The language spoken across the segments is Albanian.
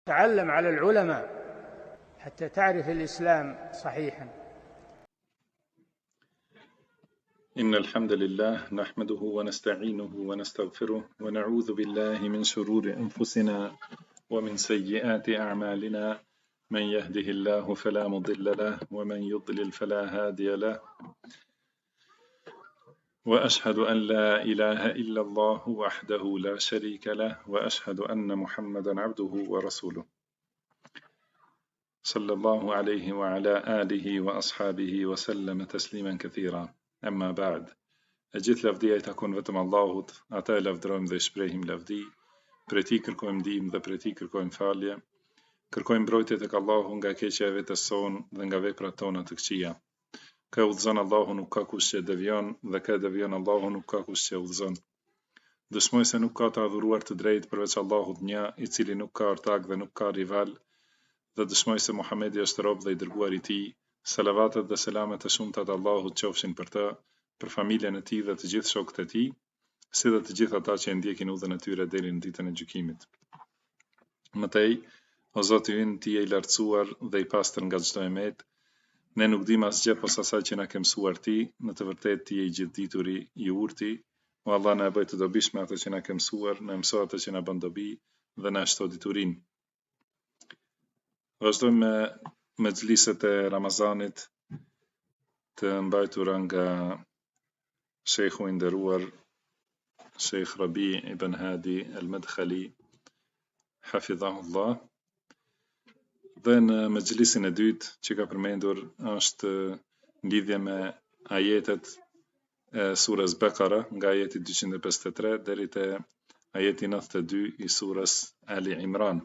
تعلم على العلماء حتى تعرف الإسلام صحيحا. إن الحمد لله نحمده ونستعينه ونستغفره ونعوذ بالله من شرور أنفسنا ومن سيئات أعمالنا، من يهده الله فلا مضل له ومن يضلل فلا هادي له، وأشهد أن لا إله إلا الله وحده لا شريك له، وأشهد أن محمدا عبده ورسوله صلى الله عليه وعلى آله وأصحابه وسلم تسليما كثيرا. أما بعد، أجيت لفدي أي تكون vetëm Allahut, ata e lavdrojmë dhe shprehim lavdi, prej tij kërkojmë ndihmë dhe prej tij kërkojmë falje, kërkojmë mbrojtje tek Allahu nga keqja e vetes son dhe nga veprat tona të këqija. Ka udhëzon Allahu nuk ka kush që devion, dhe ka devion Allahu nuk ka kush që udhëzon. Dëshmoj se nuk ka të adhuruar të drejtë përveç Allahut një, i cili nuk ka ortak dhe nuk ka rival, dhe dëshmoj se Muhamedi është rob dhe i dërguar i tij. Salavatet dhe selamet e shumta të Allahut qofshin për të, për familjen e tij dhe të gjithë shokët e tij, si dhe të gjithë ata që e ndjekin udhën e tyre deri në ditën e gjykimit. Mëtej, o Zoti ynë, ti je i lartësuar dhe i pastër nga çdo emet, ne nuk dim asgjë posa asaj që na ke mësuar ti, në të vërtetë ti je i gjithdituri, i urti. O Allah, na e bëj të dobishme atë që na ke mësuar, na mëso atë që na bën dobi dhe na shto diturinë. Vazhdojmë me mexhliset e Ramazanit të mbajtura nga Shekhu i nderuar Shekh Rabi ibn Hadi al-Madkhali hafidhahullah. Dhe në mexhlisin e dytë që ka përmendur është në lidhje me ajetet e surës Bekara, nga ajeti 253 deri te ajeti 92 i surës Ali Imran.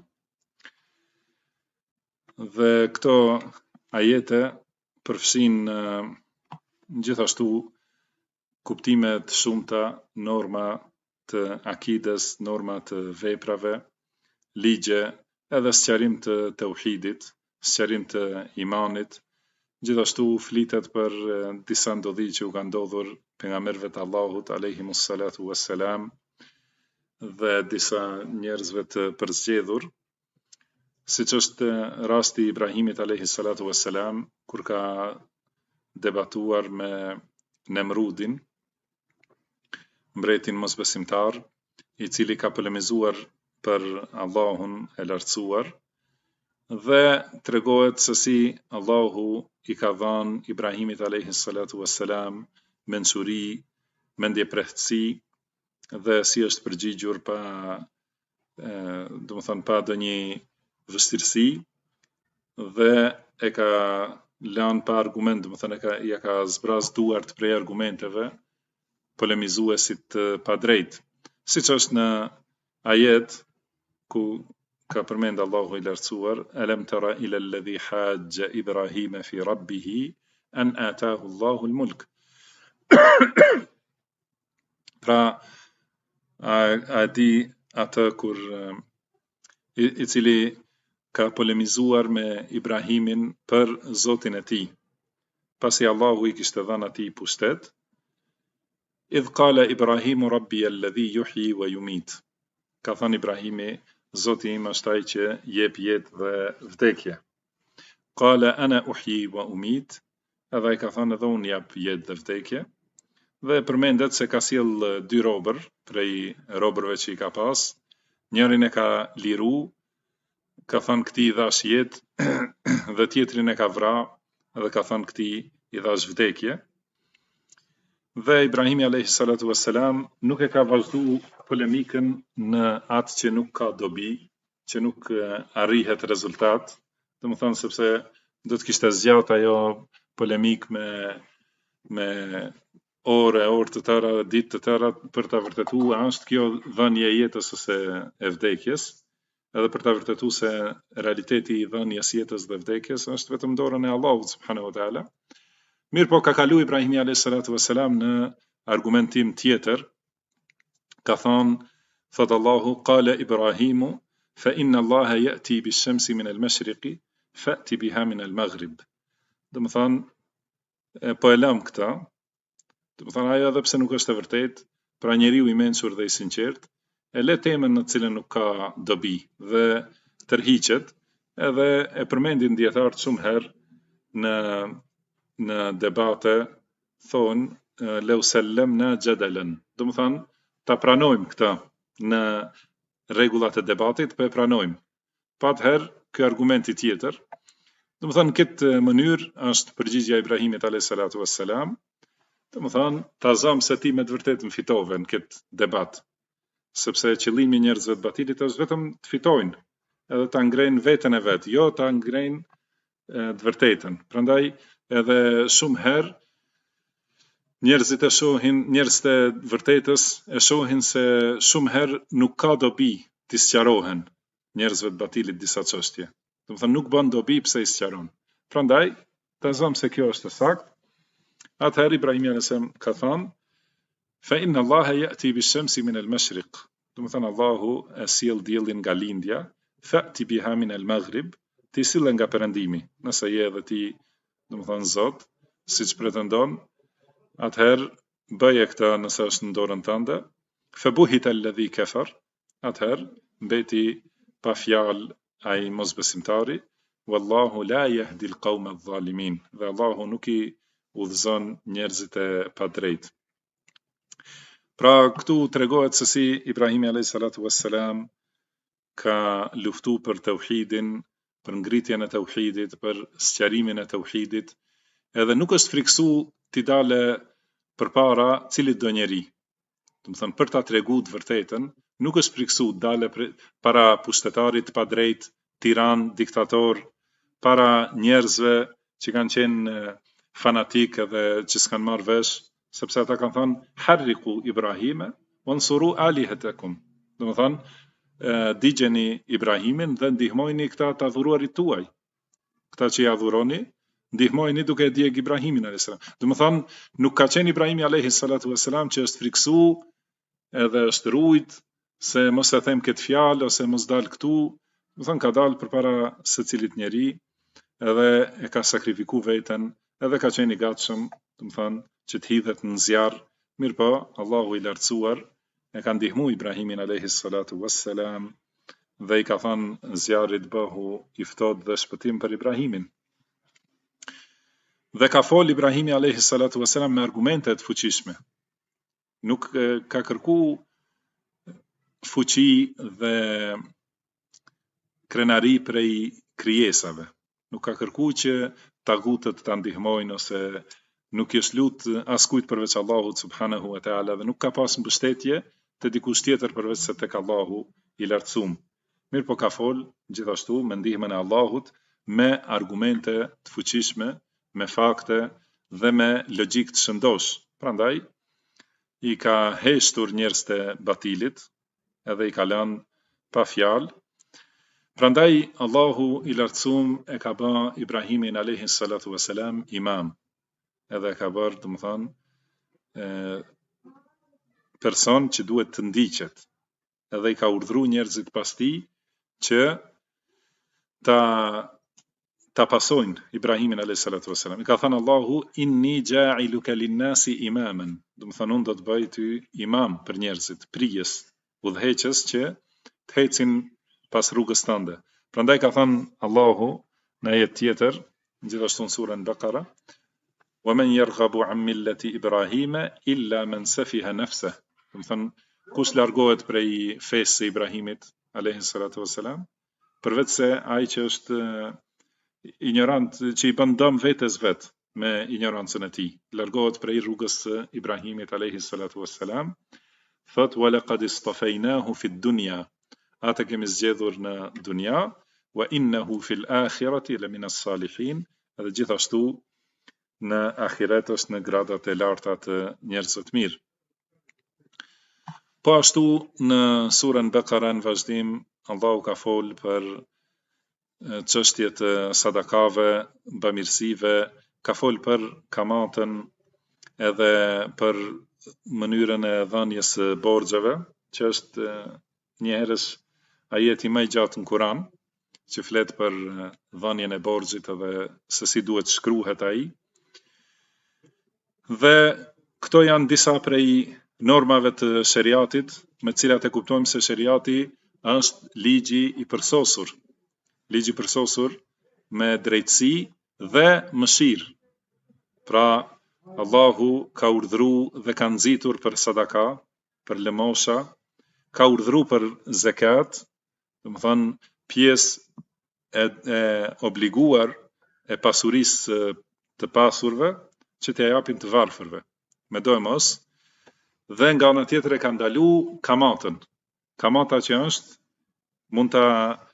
Dhe këto ajete përfshin gjithashtu kuptime të shumta, norma të akides, norma të veprave, ligje, edhe sqarim të tauhidit, sqarim të imanit. Gjithashtu flitet për disa ndodhi që u kanë ndodhur pejgamberëve të Allahut alayhimus salatu wassalam dhe disa njerëzve të përzgjedhur, siç është rasti i Ibrahimit alayhi salatu wassalam kur ka debatuar me Nemrudin, mbretin mosbesimtar, i cili ka polemizuar për Allahun e lartësuar, dhe tregohet se si Allahu i ka dhënë Ibrahimit alayhi salatu wassalam mençuri, mendjeprehtësi, dhe si është përgjigjur pa pa ndonjë vështirësi, dhe e ka lënë pa argument, ja ka zbraz duart prej argumenteve polemizuesit pa drejt, siç është në ajet ku ka përmend Allahu i lartësuar: alam tara ila alladhi hajja Ibrahima fi rabbih an ataahu Allahu al-mulk. Pra, a di atë kur i cili ka polemizuar me Ibrahimin për Zotin e tij, pasi Allahu i kishte dhënë atij pushtet. Idh qala Ibrahimu rabbi alladhi yuhyi wa yumit. Ka thënë Ibrahimi, Zoti im është ai që jep jetë dhe vdekje. Qala ana uhyi wa umit. Edhe ai ka thënë edhe unë jap jetë dhe vdekje. Dhe përmendet se ka sjell dy robër prej robërve që i ka pas. Njërin e ka liru, ka thënë këtij i dhash jetë dhe tjetrin e ka vrarë dhe ka thënë këtij i dhash vdekje. Dhe Ibrahimi alayhi salatu wassalam nuk e ka vazhdu polemikën në atë që nuk ka dobi, që nuk arrihet rezultat, domethënë sepse do të kishte zgjat ajo polemik me orë të tëra, ditë të tëra, për ta vërtetuar a është kjo dhënje e jetës ose e vdekjes, edhe për ta vërtetuar se realiteti i dhënjes jetës dhe vdekjes është vetëm dorën e Allahut subhanahu wa taala. Mirë po, ka kalu Ibrahimi alayhi salatu wassalam në argumentim tjetër, ka thonë, thot Allahu, qala Ibrahimu, fa inna Allaha ya'ti bish-shamsi min al-mashriqi, fa'ti biha min al-maghrib. Domethënë, po e lëm këta, domethënë ajo edhe pse nuk është e vërtetë, pra njeriu i mençur dhe i sinqert, e le temën në cilën nuk ka dobi, dhe tërhiqet, edhe e përmendin dietarët shumë herë në debate, thonë leu sellemna jadalan. Do të thonë ta pranojmë këtë në rregullat e debatit, po e pranojmë. Pa atëherë ky argumenti tjetër. Do të thonë në këtë mënyrë është përgjigjja e Ibrahimit alayhis salatu wassalam. Do të thonë ta zëm se ti me të vërtetën fitove në këtë debat, sepse qëllimi i njerëzve të batilit është vetëm të fitojnë, edhe ta ngrejnë veten e vet, jo ta ngrejnë të vërtetën. Prandaj edhe shumë herë njerëzit e shohin, njerëzit e vërtetës e shohin se shumë herë nuk ka dobi të sqarohen njerëzve të batilit disa çështje. Do të thonë nuk bën dobi pse i sqaron. Prandaj ta zëm se kjo është e saktë. Atëherë Ibrahimi alayhis salam ka thënë fa inna Allaha ya'ti bish-shamsi min al-mashriq. Do të thonë Allahu e sjell diellin nga lindja, fa'ti biha min al-maghrib, ti sille nga perëndimi. Nëse je edhe ti, do të thonë Zot, siç pretendon, atëherë bëje këtë nëse është në dorën tënde. Fa buhita alladhi kafar, atëherë mbeti pa fjalë ai mosbesimtari. Wallahu la yahdi al-qawma adh-dhalimin. Dhe Allahu nuk i udhëzon njerëzit e padrejtë. Pra këtu tregohet se si Ibrahimi alayhis salatu wassalam ka luftu për tauhidin, për ngritjen e tauhidit, për sqarimin e tauhidit, edhe nuk është friksu t'i dale përpara cilit do njeri. Do të thonë për ta tregu të vërtetën, nuk është friksu dale para pushtetarit pa drejt, tiran, diktator, para njerëzve që kanë qenë fanatik edhe që s'kan marrë vesh, sepse ata kanë thënë harriku Ibrahime wansuru alihatakum. Do të thonë digjeni Ibrahimin dhe ndihmojni këta të adhuruarit tuaj. Këta që i adhuroni, ndihmojni duke e djeg Ibrahimin alayhis salam. Do të thonë nuk ka qenë Ibrahimi alayhis salatu wassalam që është friksu edhe është rujt se mos e them këtë fjalë ose mos dal këtu. Do të thonë ka dalë përpara secilit njeri edhe e ka sakrifiku veten, edhe ka qenë i gatshëm, do të thonë që të hidhet në zjarr. Mirpo Allahu i lartësuar e ka ndihmu Ibrahimin alayhis salatu wassalam dhe i ka thënë zjarrit bëhu i ftohtë dhe shpëtim për Ibrahimin. Dhe ka fol Ibrahimi alayhis salatu wassalam me argumente të fuqishme. Nuk ka kërku fuqi dhe krenari prej krijesave. Nuk ka kërku që tagutët ta ndihmojnë ose nuk i është lut askujt përveç Allahut subhanahu wa taala dhe nuk ka pas mbështetje te dikush tjetër përveç se tek Allahu i lartësuar. Mirë po ka fol gjithashtu me ndihmën e Allahut, me argumente të fuqishme, me fakte dhe me logjik të shëndosh. Prandaj i ka heshtur njerëz të batilit edhe i ka lënë pa fjalë. Prandaj Allahu i lartësuar e ka bë Ibrahimin alayhis salatu wassalam imam. Edhe ka bërë, do të thonë, person që duhet të ndiqet. Edhe i ka urdhëruar njerëzit pas tij që ta pasojnë Ibrahimin alayhis salatu wassalam. I ka thënë Allahu inni ja'iluka lin-nasi imaman. Do të thonë unë do të bëj ty imam për njerëzit, prijes, udhëheqës që të ecin pas rrugës tënde. Prandaj ka thënë Allahu në ajet tjetër, gjithashtu në surën Baqara, wa man yarghabu an millati Ibrahima illa man safiha nafsahu. Do të thonë kush largohet prej fesë së Ibrahimit alayhis salatu wassalam, përveç se ai që është ignorant, që i bën dëm vetes vet me ignorancën e tij, largohet prej rrugës së Ibrahimit alayhis salatu wassalam. Thot wa laqad istafaynahu fi dunya, ata kemi zgjedhur në dunja, wa innahu fil akhirati lamina as-salihin, edhe gjithashtu në ahiret është në gradat e larta të njerëzve të mirë. Po ashtu në surën Baqara në vazhdim Allahu ka fol për çështjet e sadakave, bamirësive, ka fol për kamatën edhe për mënyrën e dhënies së borxheve, që është një herësh ajeti më i gjatë në Kur'an, që flet për dhënien e borxhit edhe se si duhet shkruhet ai. Dhe këto janë disa prej normave të sheriatit, me cilat e kuptojmë se sheriati është ligji i përsosur, ligj i përsosur me drejtësi dhe mëshirë. Pra, Allahu ka urdhëru dhe ka nxitur për sadaka, për lëmosha, ka urdhëru për zekat, domethënë pjesë e obliguar e pasurisë të pasurve që t'ja japin të varfërve. Me do e mos, dhe nga ana tjetër e ka ndalu kamatën. Kamata që është, mund ta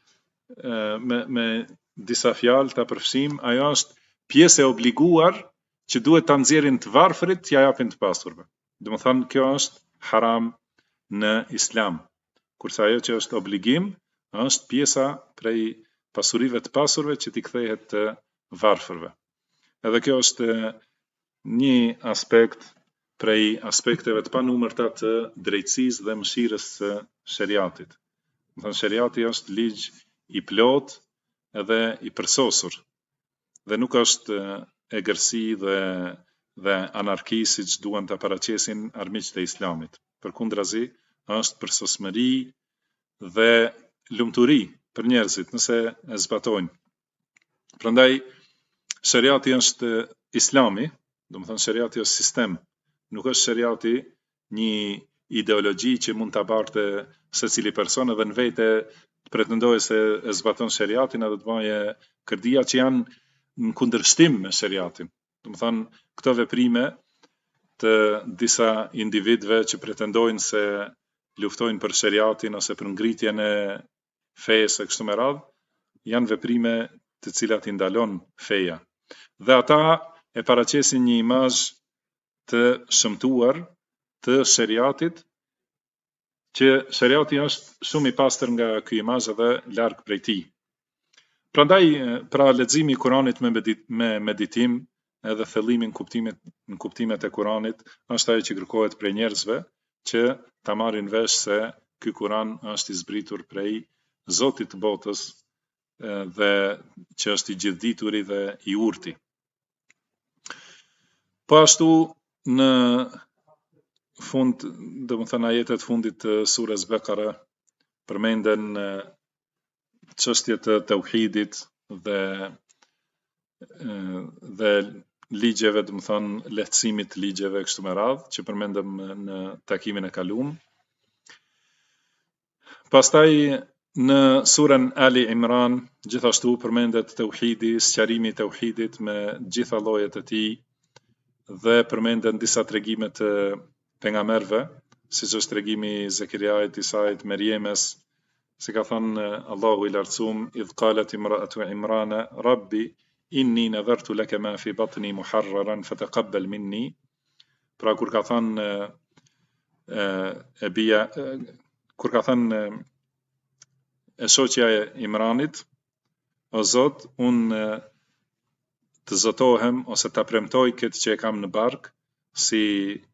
me disa fjalë ta përfshim, ajo është pjesë e obliguar që duhet ta nxjerrin të varfërit t'ja japin të pasurve. Domethënë kjo është haram në Islam. Kurse ajo që është obligim, është pjesa prej pasurive të pasurve që t'i kthehet të varfërve. Edhe kjo është një aspekt prej aspekteve të panumërta të drejtësisë dhe mëshirës së shariatit. Domethënë shariati është ligj i plot edhe i përsosur dhe nuk është egërsi dhe anarki siç duan ta paraqesin armiqtë e Islamit. Përkundrazi, është përsosmëri dhe lumturi për njerëzit nëse e zbatojnë. Prandaj shariati është Islami, domethënë shariati është sistem, nuk është shariati një ideologji që mund ta barte secili person edhe në vete të pretendojë se e zbaton shariatin edhe të baje kërdia që janë në kundërshtim me shariatin. Domethënë këto veprime të disa individëve që pretendojnë se luftojnë për shariatin ose për ngritjen e fesë e kështu me radhë, janë veprime të cilat i ndalon feja. Dhe ata e paraqesin një imazh të shëmtuar të shariatit, që shariati është shumë i pastër nga ky imazh edhe larg prej tij. Prandaj, pra leximi i Kuranit me meditim edhe thellimi në kuptimet e Kuranit është ajo që kërkohet prej njerëzve që ta marrin vesh se ky Kuran është i zbritur prej Zotit të botës dhe që është i gjithdituri dhe i urti. Po ashtu në fund, domethënë ajetet fundit të surës Bekara përmenden çështjet e tauhidit dhe ligjeve, domethënë lehtësimit të ligjeve kështu me radhë, që përmendëm në takimin e kaluar. Pastaj në surën Ali Imran gjithashtu përmendet tauhidi, sqarimi i tauhidit me gjitha llojet e tij dhe përmenden disa tregime të pejgamberëve, siç është tregimi i Zekeriait, Isait, Merjemes, si ka thënë Allahu i lartësuar, idh qalet imra'atu Imrana rabbi inni nadhartu laka ma fi batni muharraran fataqabbal minni. Pra kur ka thënë kur ka thënë e shoqja e Imranit, o Zot, unë të zotohem ose ta premtoj këtë që e kam në bark, si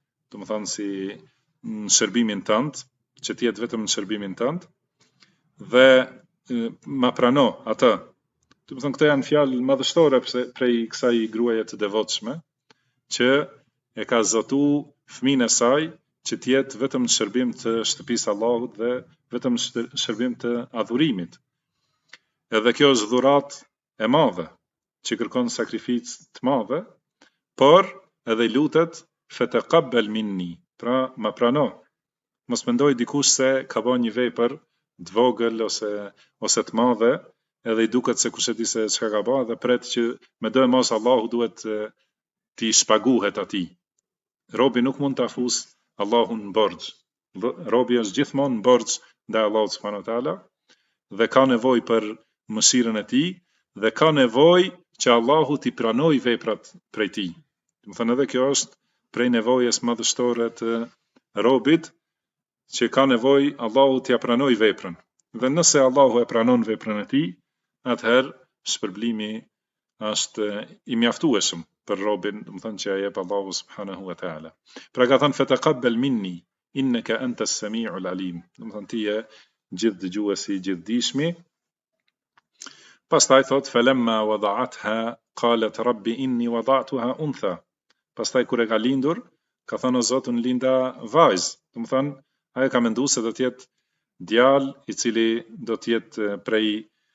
në shërbimin tënd, që të jetë vetëm në shërbimin tënd, dhe ma prano atë. Këto janë fjalë madhështore prej kësaj gruaje të devotshme, që e ka zotu fëmijën e saj që të jetë vetëm në shërbim të shtëpisë Allahut dhe vetëm në shërbim të adhurimit. Edhe kjo është dhuratë e madhe, që kërkon sakrificë të madhe, por edhe lutet fataqabbal minni, pra ma prano. Mos mendoj dikush se ka bën një vepër të vogël ose të madhe, edhe i duket se kush e di se çka ka bërë dhe pret që me do e mos Allahu duhet t'i shpaguhet atij. Robi nuk mund ta fus Allahun në borxh. Robi është gjithmonë në borxh ndaj Allahut subhanahu wa taala dhe ka nevojë për mëshirën e tij dhe ka nevojë që Allahu t'i pranojë veprat prej tij. Domethënë edhe kjo është prej nevojës madhështore të robit, që ka nevojë Allahu t'ia pranojë veprën. Dhe nëse Allahu e pranon veprën e tij, atëherë shpërblimi është i mjaftueshëm për robin, domethënë që jep Allahu subhanahu wa taala. Pra ka thënë fataqabbal minni innaka antas samiul alim. Domethënë ti je gjithdëgjuesi, gjithdijshmi. Pastaj thot falamma wada'atha qalet rabbi inni wada'tuha untha. Pastaj kur e ka lindur, ka thënë o Zot, unë linda vajzë. Domethënë ai ka menduar se do të jetë djalë i cili do të jetë prej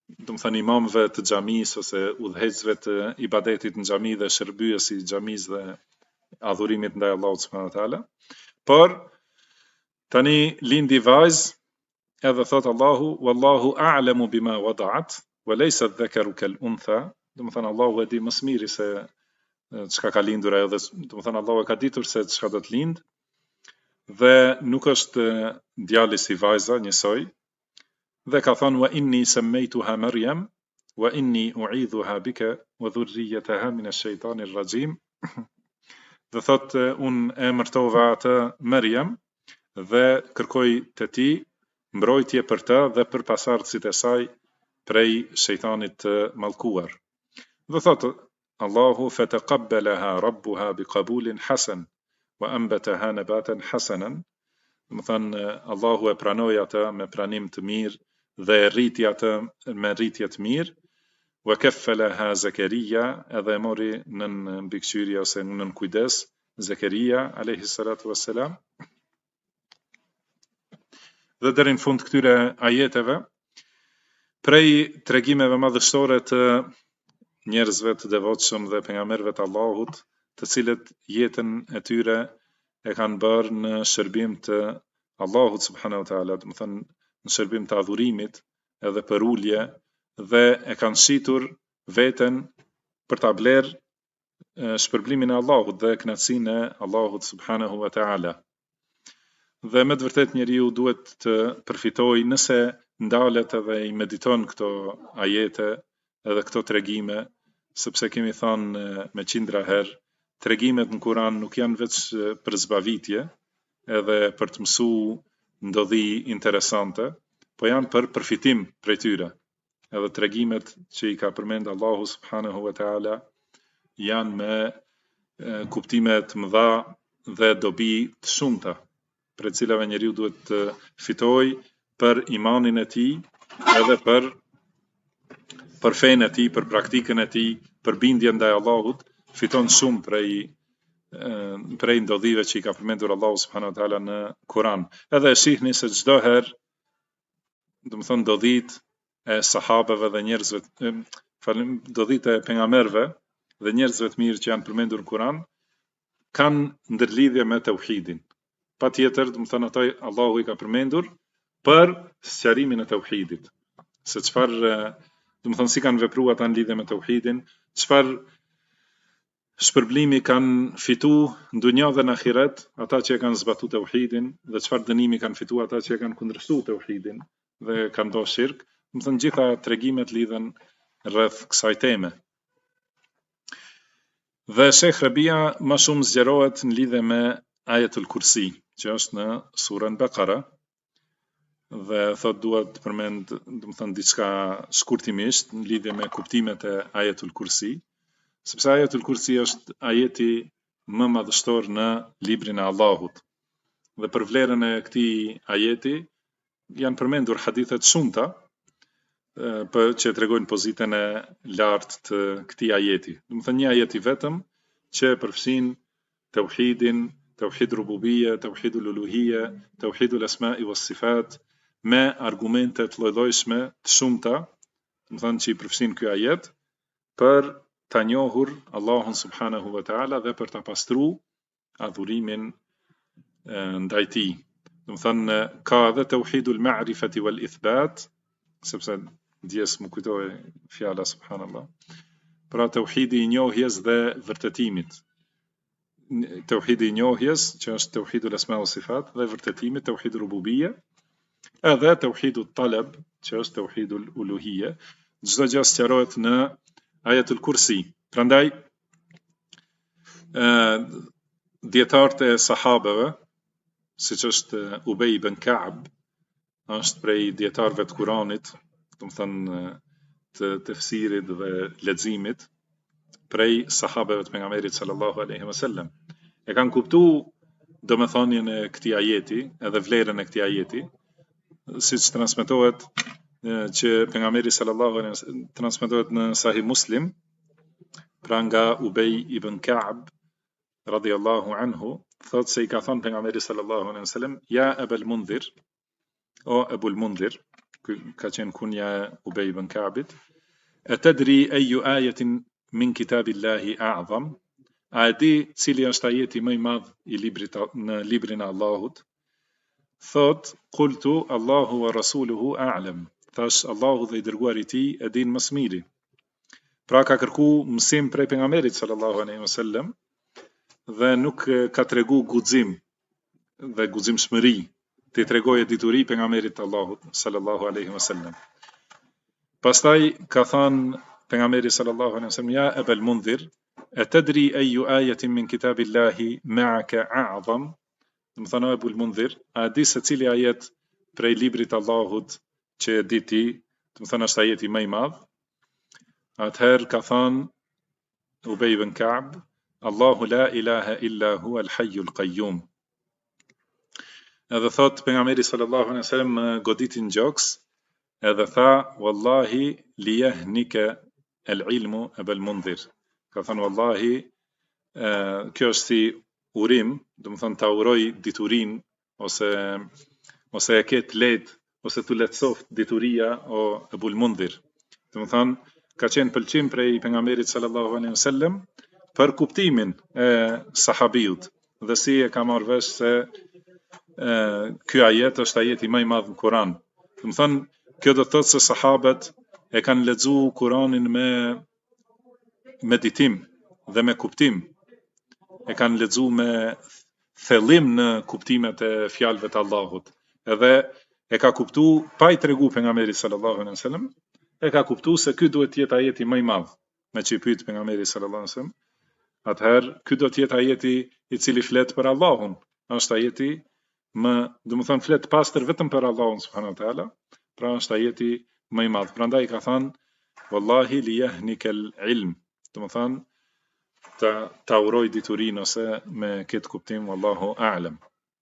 do të thënë imamëve të xhamisë ose udhëheqësve të ibadetit në xhami dhe shërbyesi i xhamisë dhe adhurimit ndaj Allahut subhanahu wa taala. Por tani lindi vajzë, edhe thot Allahu wallahu a'lamu bima wada'at wa laysa adh-dhakaru kal-untha, do të thënë Allahu e di më së miri se çka ka lindur ajo, dhe do të thënë Allahu e ka ditur se çka do të lind, dhe nuk është djali si vajza njësoj, dhe ka thënë wa inni sammaytuha Maryam wa inni u'idhuha bika wa dhurriyyataha min ash-shaytanir rajim. Dhe thot unë emërtova atë Maryam dhe kërkoj te ti mbrojtje për të dhe për pasardhësit e saj prej shejtanit të mallkuar. Dhe thot Allahu fataqabbalaha rabbuha biqabulin hasan wa anbataha nabatan hasanan. Do të thënë Allahu e pranoi atë me pranim të mirë dhe rriti atë me rritje të mirë. Wa kaffalaha Zakaria, edhe e mori nën mbikëqyrje ose nën kujdes Zakaria alayhi salatu wassalam. Dhe deri në fund këtyre ajeteve, prej tregimeve madhështore të njerëzve të devotshëm dhe pejgamberëve të Allahut, të cilët jetën e tyre e kanë bërë në shërbim të Allahut subhanahu wa taala, do të thënë në shërbim të adhurimit edhe për ulje, dhe e kanë shitur veten për ta blerë shpërblimin e Allahut dhe kënaqësinë e Allahut subhanahu wa taala. Dhe me të vërtet njeriu duhet të përfitojë nëse ndalet edhe i mediton këto ajete edhe këto tregime, sepse kemi thënë me qindra herë, tregimet në Kur'an nuk janë veç për zbavitje edhe për të mësuar ndodhi interesante, po janë për përfitim prej tyre. Edhe tregimet që i ka përmend Allahu subhanahu wa taala janë me kuptime të mëdha dhe dobi të shumta, për të cilave njeriu duhet të fitojë për imanin e tij, edhe për fenë e tij, për praktikën e tij, për bindjen ndaj Allahut, fiton shumë prej ndodhive që i ka përmendur Allahu subhanahu wa taala në Kur'an. Edhe e shihni se çdo herë, do të thonë ndodhit e sahabeve dhe njerëzve, ndodhit e pejgamberëve dhe njerëzve të mirë që janë përmendur në Kur'an, kanë ndërlidhje me tauhidin. Patjetër, do të thonë ato Allahu i ka përmendur për sqarimin e tauhidit. Se çfarë, do të thonë si kanë vepruar ata në lidhje me tauhidin, çfarë shpërblimi kanë fitu në dunja dhe në ahiret ata që e kanë zbatuar tauhidin, dhe çfarë dënimi kanë fitu ata që e kanë kundërshtuar tauhidin dhe kanë bërë shirk. Do të thonë gjitha tregimet lidhen rreth kësaj teme. Dhe Sheikh Rabia më shumë zgjerohet në lidhje me Ayatul Kursi, që është në surën Baqara, dhe thot duhet të përmend, do të thënë diçka shkurtimisht në lidhje me kuptimet e Ayatul Kursi, sepse Ayatul Kursi është ajeti më madhështor në librin e Allahut. Dhe për vlerën e këtij ajeti janë përmendur hadithe të shumta që tregojnë pozitën e lartë të këtij ajeti. Do të thënë një ajet i vetëm që përfshin tauhidin, tauhid rububia, tauhidul uluhia, tauhidul asma'i was sifat, me argumente të lloj-llojshme të shumta, do të thënë që i përfshin ky ajet për ta njohur Allahun subhanahu wa taala dhe për ta pastruar adhurimin ndaj tij. Do të thënë ka edhe tauhidul ma'rifati wal ithbat, sepse dijes më kujtoi fjala subhanallah. Pra tauhidi i njohjes dhe vërtetimit. Tauhidi i njohjes, që është tauhidul asma wa sifat, dhe vërtetimi tauhidul rububia, edhe tauhidul talab, që është tauhidul uluhia. Çdo gjë sqarohet në Ayatul Kursi. Prandaj dietarët e sahabeve, siç është Ubej ibn Ka'b, është prej dietarëve të Kuranit, do të thënë të tefsirit dhe leximit, prej sahabeve të pejgamberit sallallahu alaihi wasallam. E kanë kuptuar domethënien e këtij ajeti, edhe vlerën e këtij ajeti, siç transmetohet që pejgamberi sallallahu alaihi wasallam transmetohet në Sahih Muslim, pra nga Ubej ibn Ka'b radhiyallahu anhu, thotë se i ka thënë pejgamberi sallallahu alaihi wasallam: "Ja Abul Mundhir, o Abul Mundhir", ka qenë kunja e Ubej ibn Ka'bit. E tadri ayu ayatin min kitabillahi a'zam, a e di cili është ajeti më i madh i librit në librin e Allahut? Thot, qultu Allahu wa rasuluhu a'lam. Thash, Allahu dhe i dërguari i tij e din më së miri. Pra ka kërku mësim prej pejgamberit sallallahu alaihi wasallam dhe nuk ka tregu guxim dhe guximshmëri, ti tregoje dituri pejgamberit Allahut sallallahu alaihi wasallam. Pastaj ka thënë pejgamberi sallallahu alaihi wasallam, ja Abul Mundhir, atadri ayu ayatin min kitabillahi ma'aka a'zam. Më thënë Abul Mundhir, a di se cili ajet prej librit Allahut që e di ti, më thënë është ajeti më i madh? Atëherë ka thënë Ubej ibn Ka'b, Allahu la ilaha illa huwa al-hayyul qayyum. Edhe thot pejgamberi sallallahu alaihi wasallam goditin gjoks, edhe tha wallahi li yahnika al-ilmu Abul Mundhir. Ka thënë wallahi, kjo është si urim, do të thonë ta uroj diturin ose e ke të lehtë ose të lehtësoft dituria o Abul Mundhir. Do të thonë ka qenë pëlqim prej pejgamberit sallallahu alaihi wasallam për kuptimin e sahabiut dhe si e ka marrë vesh se ky ajet është ajeti më i madh në Kur'an. Do të thonë kjo do të thotë se sahabët e kanë lexuar Kur'anin me meditim dhe me kuptim. E kanë lexuar me thellim në kuptimet e fjalëve të Allahut. Edhe e ka kuptuar pa i tregu pejgamberit sallallahu alaihi wasallam, e ka kuptuar se ky duhet të jetë ajeti më i madh. Me që i pyet pejgamberi sallallahu alaihi wasallam, atëherë ky do të jetë ajeti i cili flet për Allahun. Është ajeti do të thonë flet pastër vetëm për Allahun subhanahu wa taala, pra është ajeti më i madh. Prandaj ka thënë wallahi li yahnikal ilm, do të thonë ta uroj diturinë ose me këtë kuptim wallahu a'lam.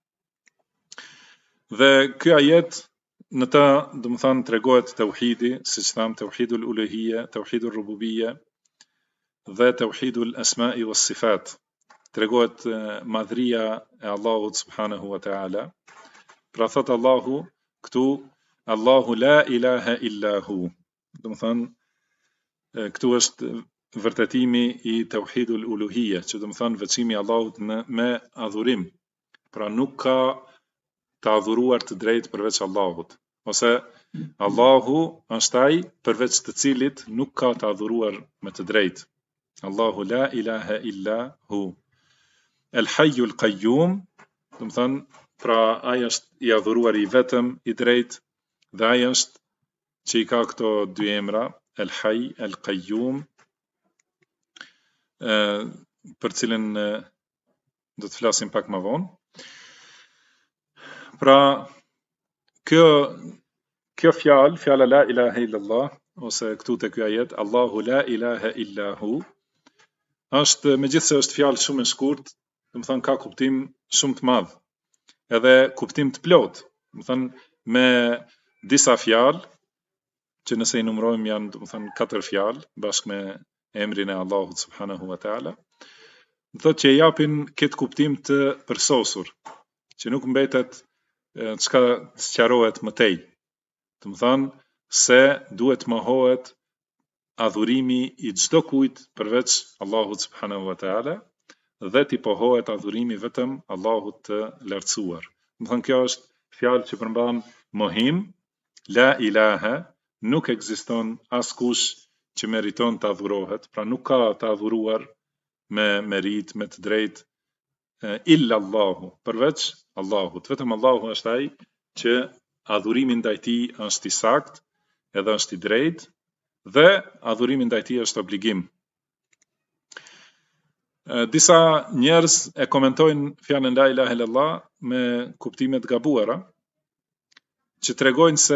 Dhe ky ajet në ta, do të thonë tregohet tauhidi, siç tham tauhidul uluhiyya, tauhidul rububiyya dhe tauhidul asma'i was sifat. Tregohet madhria e Allahut subhanahu wa taala. Pra thot Allahu këtu, Allahu la ilaha illa hu. Do të thonë këtu është vërtetimi i tauhidul uluhiyya, që do të thonë veçimi i Allahut me adhurim. Pra nuk ka të adhuruar të drejtë përveç Allahut, ose Allahu është ai përveç të cilit nuk ka të adhuruar me të drejtë. Allahu la ilaha illa hu. El hayyul qayyum, do të thonë pra ai është i adhuruar i vetëm, i drejtë, dhe ai është që i ka këto dy emra, El Hayy, El Qayyum, për cilën do të flasim pak më vonë. Pra kjo fjala la ilaha illallah, ose këtu te ky ajet Allahu la ilaha illa hu, është megjithse është fjalë shumë e shkurt, do të thonë ka kuptim shumë të madh, edhe kuptim të plot. Do të thonë me disa fjalë që nëse i numërojmë janë, do të thonë 4 fjalë bashkë me emrin e Allahut subhanahu wa taala, do thotë që japin këtë kuptim të përsosur, që nuk mbetet çka sqarohet më tej. Do të thonë se duhet mohohet adhurimi i çdo kujt përveç Allahut subhanahu wa taala dhe ti pohohet adhurimi vetëm Allahut të lartësuar. Do thonë kjo është fjalë që përmban mohim, la ilaha, nuk ekziston askush që meriton të adhurohet, pra nuk ka të adhuruar me merit, me të drejtë, illa Allahu, përveç Allahut. Vetëm Allahu është ai që adhurimi ndaj tij është i saktë, edhe është i drejtë, dhe adhurimi ndaj tij është obligim. Disa njerëz e komentojnë fjalën la ilaha illallah me kuptime të gabuara, që tregojnë se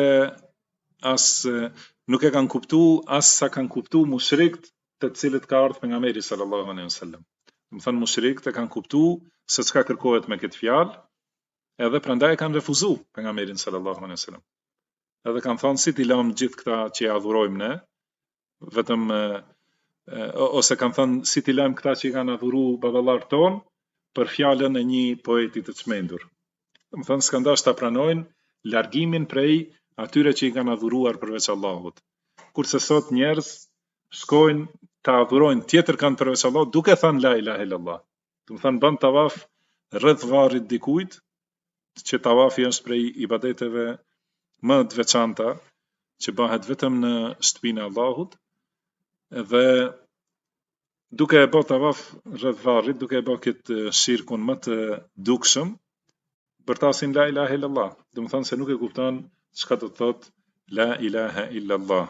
nuk e kanë kuptuar as sa kanë kuptuar mushrikët të cilët ka ardhur pejgamberi sallallahu alaihi wasallam. Do të thonë mushrikët e kanë kuptuar se çka kërkohet me këtë fjalë, edhe prandaj e kanë refuzuar pejgamberin sallallahu alaihi wasallam. Edhe kanë thënë si ti lëm gjithë këta që i adhurojmë ne, vetëm ose kanë thënë si ti lëm këta që i kanë adhuruar baballar ton për fjalën e një poeti të çmendur. Do të thonë s'kan dashur ta pranojnë largimin prej atyre që i kanë adhuruar përveç Allahut. Kurse sot njerëz shkojnë ta adhurojnë tjetër kanë përveç Allahut duke thënë la ilaha illallah. Do të thënë bën tavaf rreth varrit dikujt, që tavafi është prej ibadeteve më të veçanta që bëhet vetëm në shtëpinë e Allahut, dhe duke e bë tavaf rreth varrit, duke e bë këtë shirkun më të dukshëm, bërtasin la ilaha illallah. Do të thënë se nuk e kupton çka do të thotë la ilaha illallah.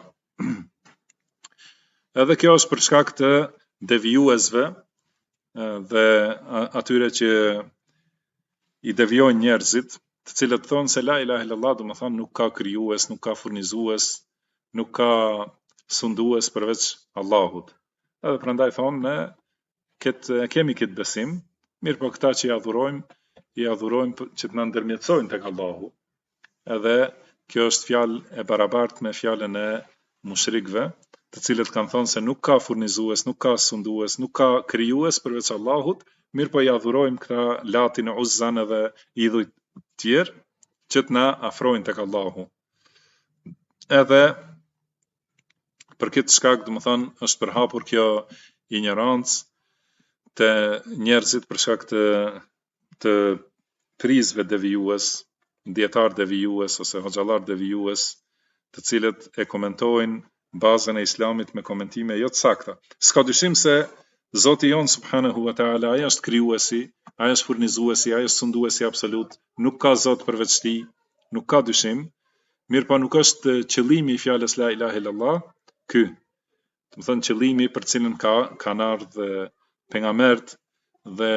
Edhe kjo është për shkak të devijuesve dhe atyre që i devijojnë njerëzit, të cilët thonë se la ilaha illallah do të thonë nuk ka krijues, nuk ka furnizues, nuk ka sundues përveç Allahut. Edhe prandaj thonë ne kemi këtë besim, mirë po këta që i adhurojmë që të na ndërmjetësojnë tek Allahu. Edhe kjo është fjalë e barabartë me fjalën e mushrikëve, të cilët kanë thonë se nuk ka furnizues, nuk ka sundues, nuk ka krijues përveç Allahut, mirë po i adhurojmë këta Latin, Uzzan edhe idhujt tjerë që të na afrojnë tek Allahu. Edhe për këtë shkak, do të thonë, është përhapur kjo ignorancë të njerëzit për shkak të prizve devijues, dietar devijues ose hoxhallar devijues, të cilët e komentojnë bazën e Islamit me komentime jo të sakta. S'ka dyshim se Zoti jon subhanahu wa taala ai është krijuesi, ai është furnizuesi, ai është sunduesi absolut, nuk ka zot përveç tij, nuk ka dyshim. Mirë po nuk është qëllimi i fjalës la ilaha illallah ky. Do të thënë qëllimi për cilën kanë ardhur pejgamberët dhe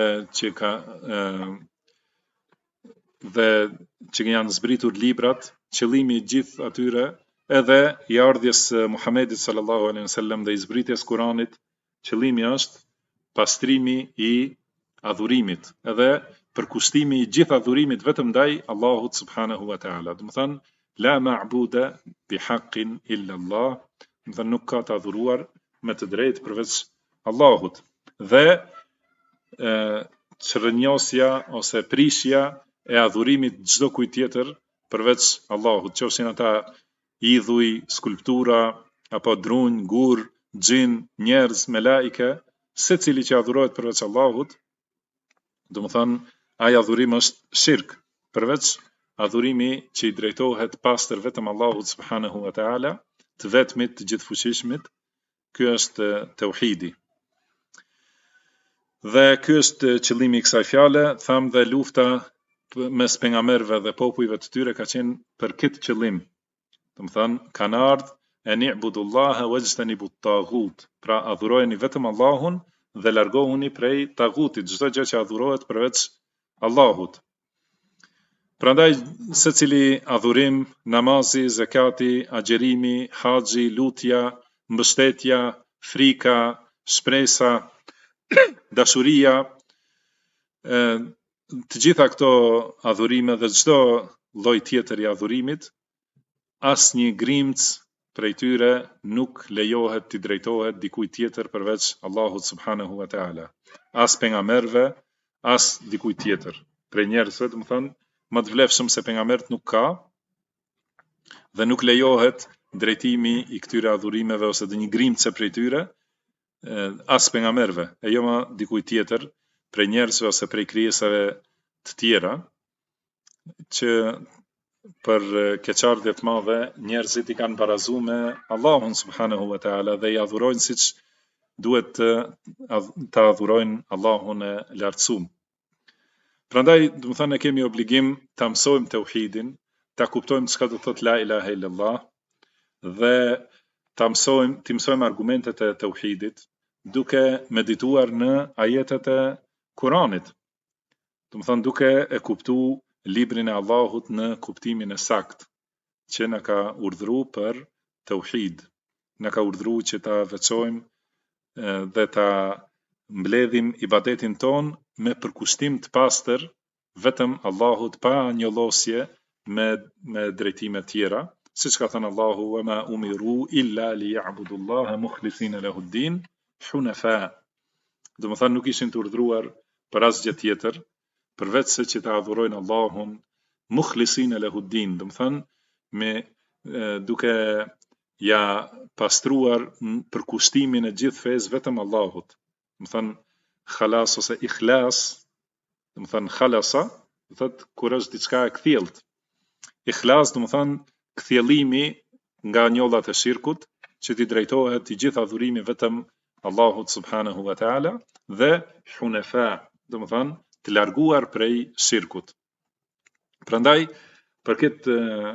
që janë zbritur librat, qëllimi i gjithë atyre edhe i ardhjes Muhamedit sallallahu alaihi wasallam dhe i zbritjes Kuranit, qëllimi është pastrimi i adhurimit, edhe përkushtimi i gjithë adhurimit vetëm ndaj Allahut subhanahu wa taala. Do të thënë la ma'buda bi haqqin illa Allah, do të thënë nuk ka të adhuruar me të drejtë përveç Allahut. Dhe çrrënjosja ose prishja e adhurimit çdo kujt tjetër përveç Allahut, qofshin ata idhuj, skulptura, apo drunj, gur, xhin, njerëz, melaike, secili që adhurohet përveç Allahut, do të thënë ai adhurim është shirk, përveç adhurimi që i drejtohet pastër vetëm Allahut subhanahu wa taala, të vetmit, të gjithfuqishmit. Ky është tauhidi. Dhe ky është qëllimi i kësaj fjale, tham dhe lufta mes pejgamberëve dhe popujve të tyre ka qenë për këtë qëllim. Do të thënë kanë ardhur en ibudullaha wajtanibut taghut, pra adhurojeni vetëm Allahun dhe largohuni prej tagutit, çdo gjë që adhurohet përveç Allahut. Prandaj secili adhurim, namazi, zakati, agjerimi, haxhi, lutja, mbështetja, frika, shpresa, dashuria, të gjitha këto adhurime dhe çdo lloj tjetër i adhurimit, asnjë grimc prej tyre nuk lejohet të drejtohet dikujt tjetër përveç Allahut subhanahu wa taala. As pejgamberëve, as dikujt tjetër. Prej njerëzve, do të thënë, më të vlefshëm se pejgamberët nuk ka, dhe nuk lejohet drejtimi i këtyre adhurimeve ose dhe një grimce prej tyre, as pejgamberëve, e jo më dikujt tjetër prej njerëzve ose prej krijesave të tjera, që për keqardhje të madhe njerëzit i kanë barazuar me Allahun subhanahu wa taala dhe i adhurojnë siç duhet të adhurojnë Allahun e lartësuar. Prandaj, do të thënë, ne kemi obligim ta mësojmë tauhidin, ta kuptojmë çka do të thotë la ilaha illallah dhe ta mësojmë argumentet e tauhidit duke medituar në ajetet e Kuranit. Do të thënë duke e kuptuar librin e Allahut në kuptimin e saktë që na ka urdhëruar për tauhid. Na ka urdhëruar që ta veçojmë dhe ta mbledhim ibadetin ton me përkushtim të pastër vetëm Allahut, pa njollosje me drejtime tjera, siç ka thënë Allahu wa ma umiru illa liya'budullaha mukhlisina lahu-d-din hunafa. Do të thënë nuk ishin të urdhëruar për asgjë tjetër përveç se që ta adhurojnë Allahun mukhlisina lahu-d-din, do të thënë me duke ja pastruar për kushtimin e gjithë fesë vetëm Allahut. Do të thënë khalas ose ikhlas, do të thënë khalasa, do thotë kur është diçka e kthjellt. Ikhlas do të thënë kthjellimi nga njollat e shirkut, që ti drejtohet i gjithë adhurimi vetëm Allahut subhanahu wa taala dhe hunafa, do të thënë të larguar prej shirkut. Prandaj për këtë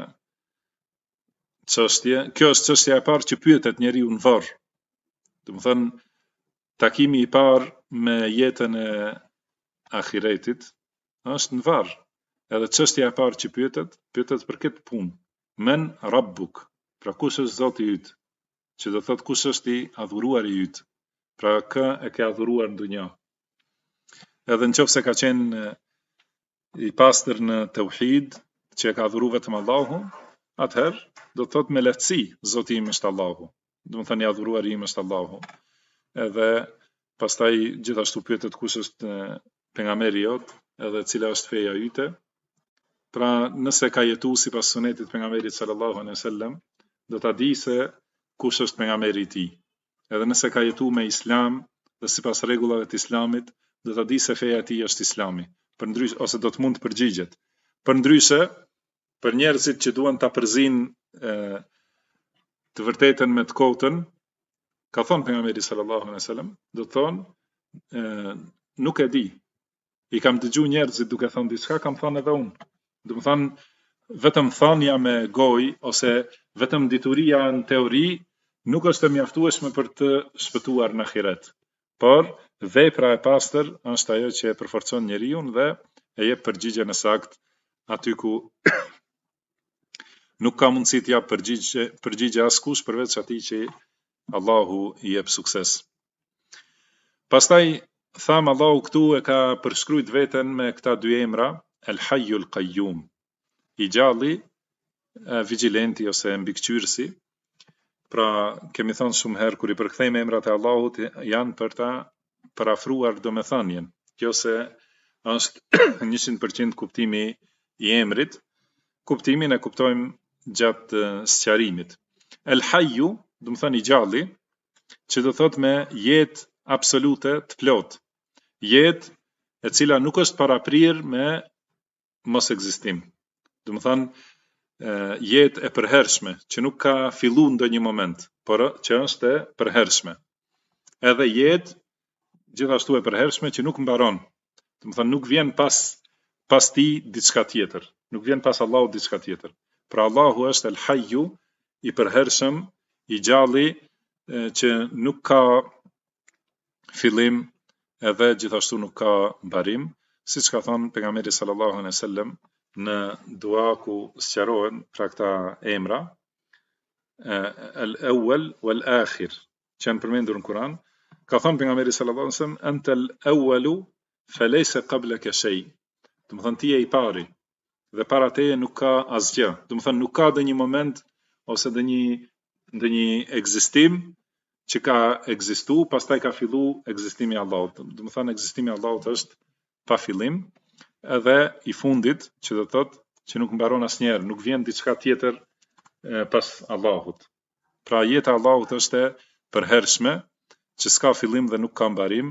çështje, kjo është çështja e parë që pyetet njeriu në varr. Do të thënë takimi i parë me jetën e ahiretit është në varr. Edhe çështja e parë që pyetet për këtë punë. Men rabbuk, pra kush është Zoti yt? Që do thotë kush është i adhuruari yt? Pra kë e ke adhuruar në dunja? Edhe nëse ka qenë i pastër në tauhid, që e ka adhuru vetëm Allahu, atëherë do të thotë me lehtësi Zoti im është Allahu. Do të thënë i adhuruari im është Allahu. Edhe pastaj gjithashtu pyetet kush është pejgamberi jot, edhe cila është feja yte. Pra nëse ka jetu sipas sunetit pejgamberit sallallahu alaihi wasallam, do ta di se kush është pejgamberi i tij. Edhe nëse ka jetu me islam dhe sipas rregullave të islamit, do ta di se feja e tij është islami. Përndryshe ose do të mund të përgjigjet. Përndryshe, për njerëzit që duan ta përzinë të vërtetën me të kotën, ka thonë pejgamberi sallallahu alaihi wasallam, do të thonë nuk e di. I kam dëgjuar njerëzit duke thonë diçka, kam thonë edhe unë. Do të thonë vetëm thënia me gojë ose vetëm dituria në teori nuk është e mjaftueshme për të shpëtuar në ahiret. Por vepra e pastër është ajo që e përforcon njeriu dhe e jep përgjigjen e saktë aty ku nuk ka mundësi të jap përgjigje askush përveç atij që Allahu i jep sukses. Pastaj tham Allahu këtu e ka përshkruajt veten me këta dy emra, El Hayyul Qayyum, i gjalli, vigjilenti ose mbikëqyrësi. Pra kemi thënë shumë herë kur i përkthejmë emrat e Allahut janë për ta parafruar domethënien. Kjo se është 100% kuptimi i emrit. Kuptimin e kuptojmë gjatë sqarimit. El Hayyu, do të thënë i gjalli, që do thot me jetë absolute të plot. Jetë e cila nuk është paraprir me mos ekzistim. Do të thënë jetë e përhershme, që nuk ka fillu ndonjë moment, por që është e përhershme. Edhe jetë gjithashtu e përhershme që nuk mbaron. Do të thënë nuk vjen pas ti diçka tjetër, nuk vjen pas Allahut diçka tjetër. Pra Allahu është El Hayyu, i përhershëm, i gjalli, që nuk ka fillim edhe gjithashtu nuk ka mbarim, siç ka thënë pejgamberi sallallahu alaihi wasallam në dua ku sqarohen pra këta emra, el-awwal wal-akhir, që janë përmendur në Kur'an, ka thënë pejgamberi sallallahu alaihi wasallam anta el-awwalu falaysa qablaka shay. Do të thënë ti je i pari dhe para teje nuk ka asgjë. Do të thënë nuk ka ndonjë moment ose ndonjë ekzistim që ka ekzistu, pastaj ka fillu ekzistimi i Allahut. Do të thënë ekzistimi i Allahut është pa fillim, edhe i fundit, që do thotë që nuk mbaron asnjëherë, nuk vjen diçka tjetër pas Allahut. Pra jeta e Allahut është e përhershme, që s'ka fillim dhe nuk ka mbarim.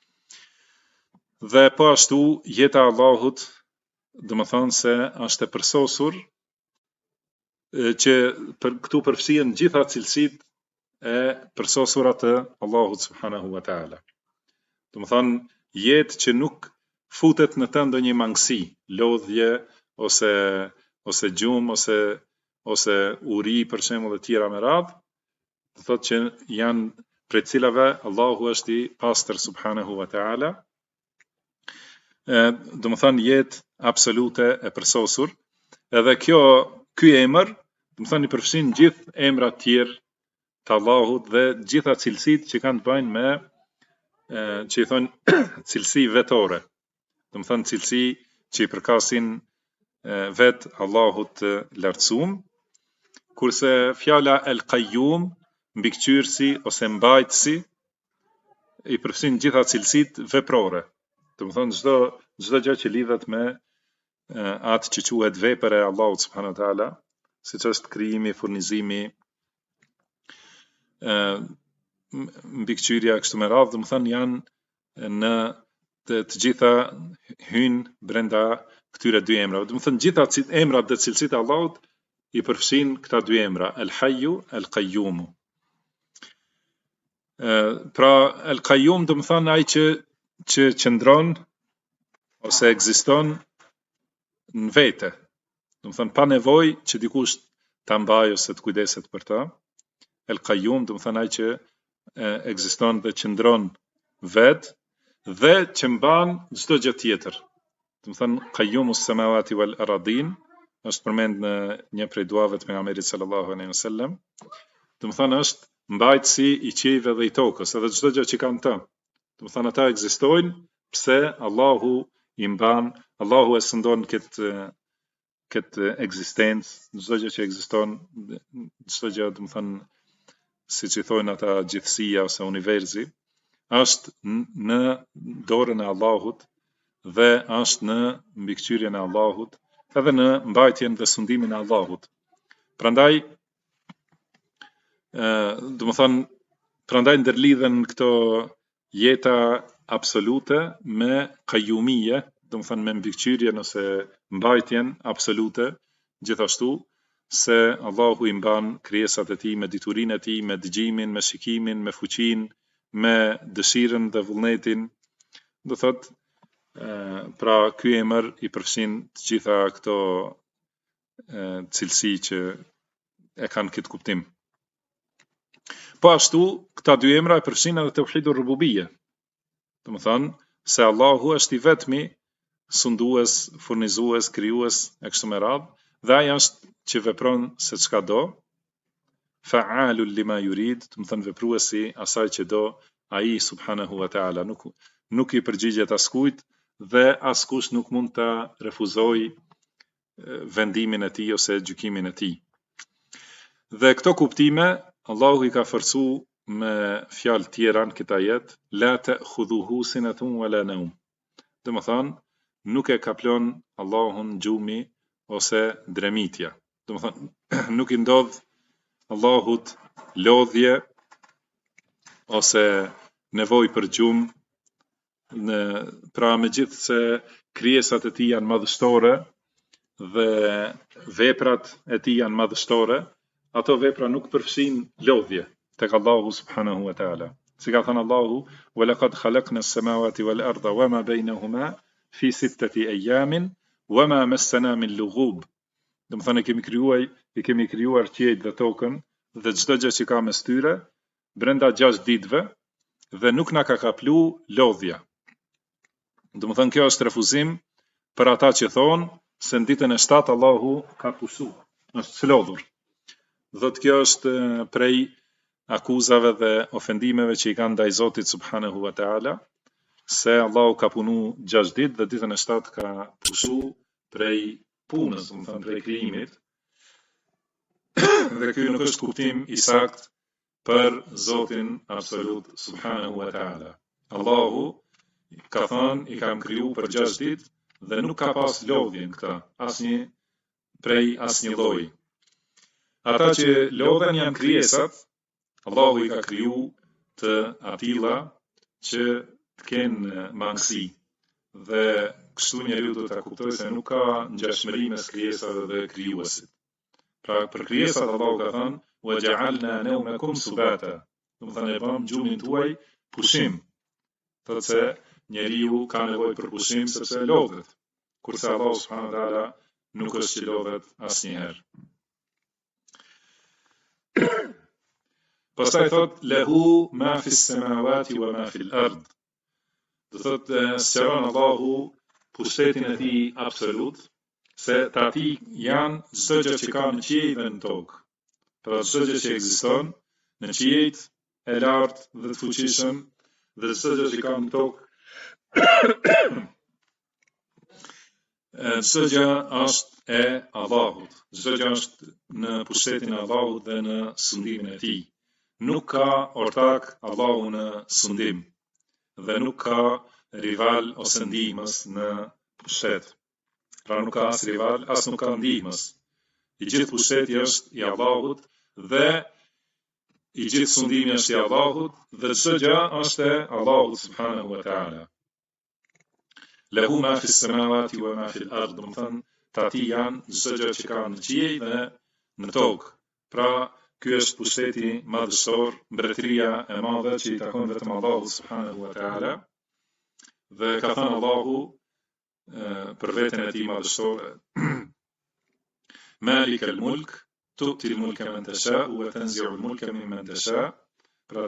Dhe po ashtu jeta e Allahut, do të thonë se është e përsosur, që këtu përfshihen gjitha cilësitë e përsosura të Allahut subhanahu wa taala. Do të thonë jetë që nuk futet në të ndonjë mangësi, lodhje ose gjumë ose uri për shembull e tjera me radhë, do thotë që janë prej cilave Allahu është i pastër subhanahu wa taala. Do të thonë jetë absolute e përsosur, edhe ky emër, do të thonë i përfshin gjithë emrat tjerë të Allahut dhe gjitha cilësitë që kanë të bëjnë me që i thonë cilësi vetore. Do të thonë cilësi që i përkasin vet Allahut lartësuam, kurse fjala El Qayyum, mbikëqyrësi ose mbajtësi, i përfshin gjitha cilësitë veprore. Do të thonë çdo gjë që lidhet me atë që quhet vepër e Allahut subhanahu wa taala, siç është krijimi, furnizimi, mbikëqyrja kështu me radhë, domethënë janë në të gjitha hyjnë brenda këtyre dy emrave. Domethënë gjitha emrat dhe cilësitë e Allahut i përfshin këta dy emra, El Hayyu, El Qayyum. Pra El Qayyum domethënë ai që qëndron ose ekziston në vete. Domethënë pa nevojë që dikush ta mbajë ose të kujdeset për ta. El Qayyum domethënë ai që ekziston dhe qëndron vet dhe që mban çdo gjë tjetër. Domethënë Qayyumus Samawati wal Aradin është përmend në një prej duave të pejgamberit sallallahu alaihi wasallam. Domethënë është mbajtësi i qiejve dhe i tokës, edhe çdo gjë që kanë të. Domethënë ata ekzistojnë pse Allahu i mban, Allahu e sëndon këtë ekzistencë, çdo gjë që ekziston, çdo gjë domethënë siç i thonë ata gjithësia ose universi, është në dorën e Allahut dhe është në mbikëqyrjen e Allahut, edhe në mbajtjen dhe sundimin e Allahut. Prandaj ndërlidhen këto jeta absolute me qayyumije, domethënë me mbikëqyrjen ose mbajtjen absolute, gjithashtu se Allahu i mban krijesat e tij me diturinë e tij, me dëgjimin, me shikimin, me fuqinë, me dëshirën dhe vullnetin. Do thotë pra ky emër i përfshin të gjitha këto cilësi që e kanë këtë kuptim. Po ashtu, këta dy emra e përfshin edhe tauhidur rububiyya. Domethënë se Allahu është i vetmi sundues, furnizues, krijues e kështu me radhë, dhe ai është që vepron se çka do, fa'alul lima yurid, domethënë vepruesi asaj që do ai subhanahu wa ta'ala, nuk i përgjigjet askujt dhe askush nuk mund ta refuzojë vendimin e tij ose gjykimin e tij. Dhe këto kuptime Allahu i ka forcu me fjalë tjera në këtë ajet, la ta'khudhuhu sinatun wala nawm. Domethënë nuk e kaplon Allahun gjumi ose dremitja. Domethënë nuk i ndodh Allahut lodhje ose nevojë për gjumë, pra me gjithë se krijesat e tij janë madhështore dhe veprat e tij janë madhështore, ato vepra nuk përfshin lodhje tek Allahu subhanahu wa ta'ala. Si ka thënë Allahu, wa laqad khalaqna as-samawati wal arda wama baynahuma fi 6 ayamin wama massana min lughub. Domethënë i kemi krijuar qiejt dhe tokën dhe çdo gjë që ka mes tyre brenda 6 ditëve dhe nuk na ka kaplu lodhja. Domethënë kjo është refuzim për ata që thonë se në ditën e 7 Allahu ka pushu, është çlodhur. Thotë kjo është prej akuzave dhe ofendimeve që i kanë ndaj Zotit subhanahu wa ta'ala, se Allahu ka punu 6 ditë dhe ditën e 7 ka pushu prej punës, domethënë prej krijimit. Dhe ky nuk është kuptim i saktë për Zotin absolut subhanahu wa ta'ala. Allahu ka thënë i kam kriju për 6 ditë dhe nuk ka pas lodhjen këta, asnjë lloji. Ata që lodhen janë krijesat, Allahu i ka kriju të atilla që të kenë mangësi. Dhe kështu njeriu do ta kuptojë se nuk ka ngjashmëri mes krijesave dhe krijuesit. Pra për krijesat Allahu ka thënë wa ja'alna nawmakum subata. Domethënë e bëm gjumin tuaj pushim. Thotë se njeriu ka nevojë për pushim sepse lodhet. Kurse Allahu subhanahu wa taala nuk është që lodhet asnjëherë. Pastaj thot lehu ma fi s-samawati wa ma fi l-ard. Do thot sqaron Allahu pushtetin e tij absolut, se të ati janë çdo gjë që ka në qiell dhe në tokë. Pra çdo gjë që ekziston në qiell e lartë dhe të fuqishëm dhe çdo gjë që ka në tokë, çdo gjë është e Allahut. Çdo gjë është në pushtetin e Allahut dhe në sundimin e tij. Nuk ka ortak Allahu në sundim dhe nuk ka rival ose ndihmës në pushtet. Pra nuk ka as rival, as nuk ka ndihmës. I gjithë pushteti është i Allahut dhe i gjithë sundimi është i Allahut dhe çdo gjë është e Allahut subhanahu wa taala. Lahu ma fi s-samawati wa ma fi al-ard, do të thënë tati janë çdo gjë që ka në qiell dhe në tokë. Pra, ky është pushteti madhështor, mbretëria e madhe që i takon vetëm Allahut subhanahu wa taala. Dhe ka thënë Allahu për veten e tij madhështore: Malik al-mulk, tu'ti al-mulka man tasha wa tanzi'u al-mulka mimman tasha. Pra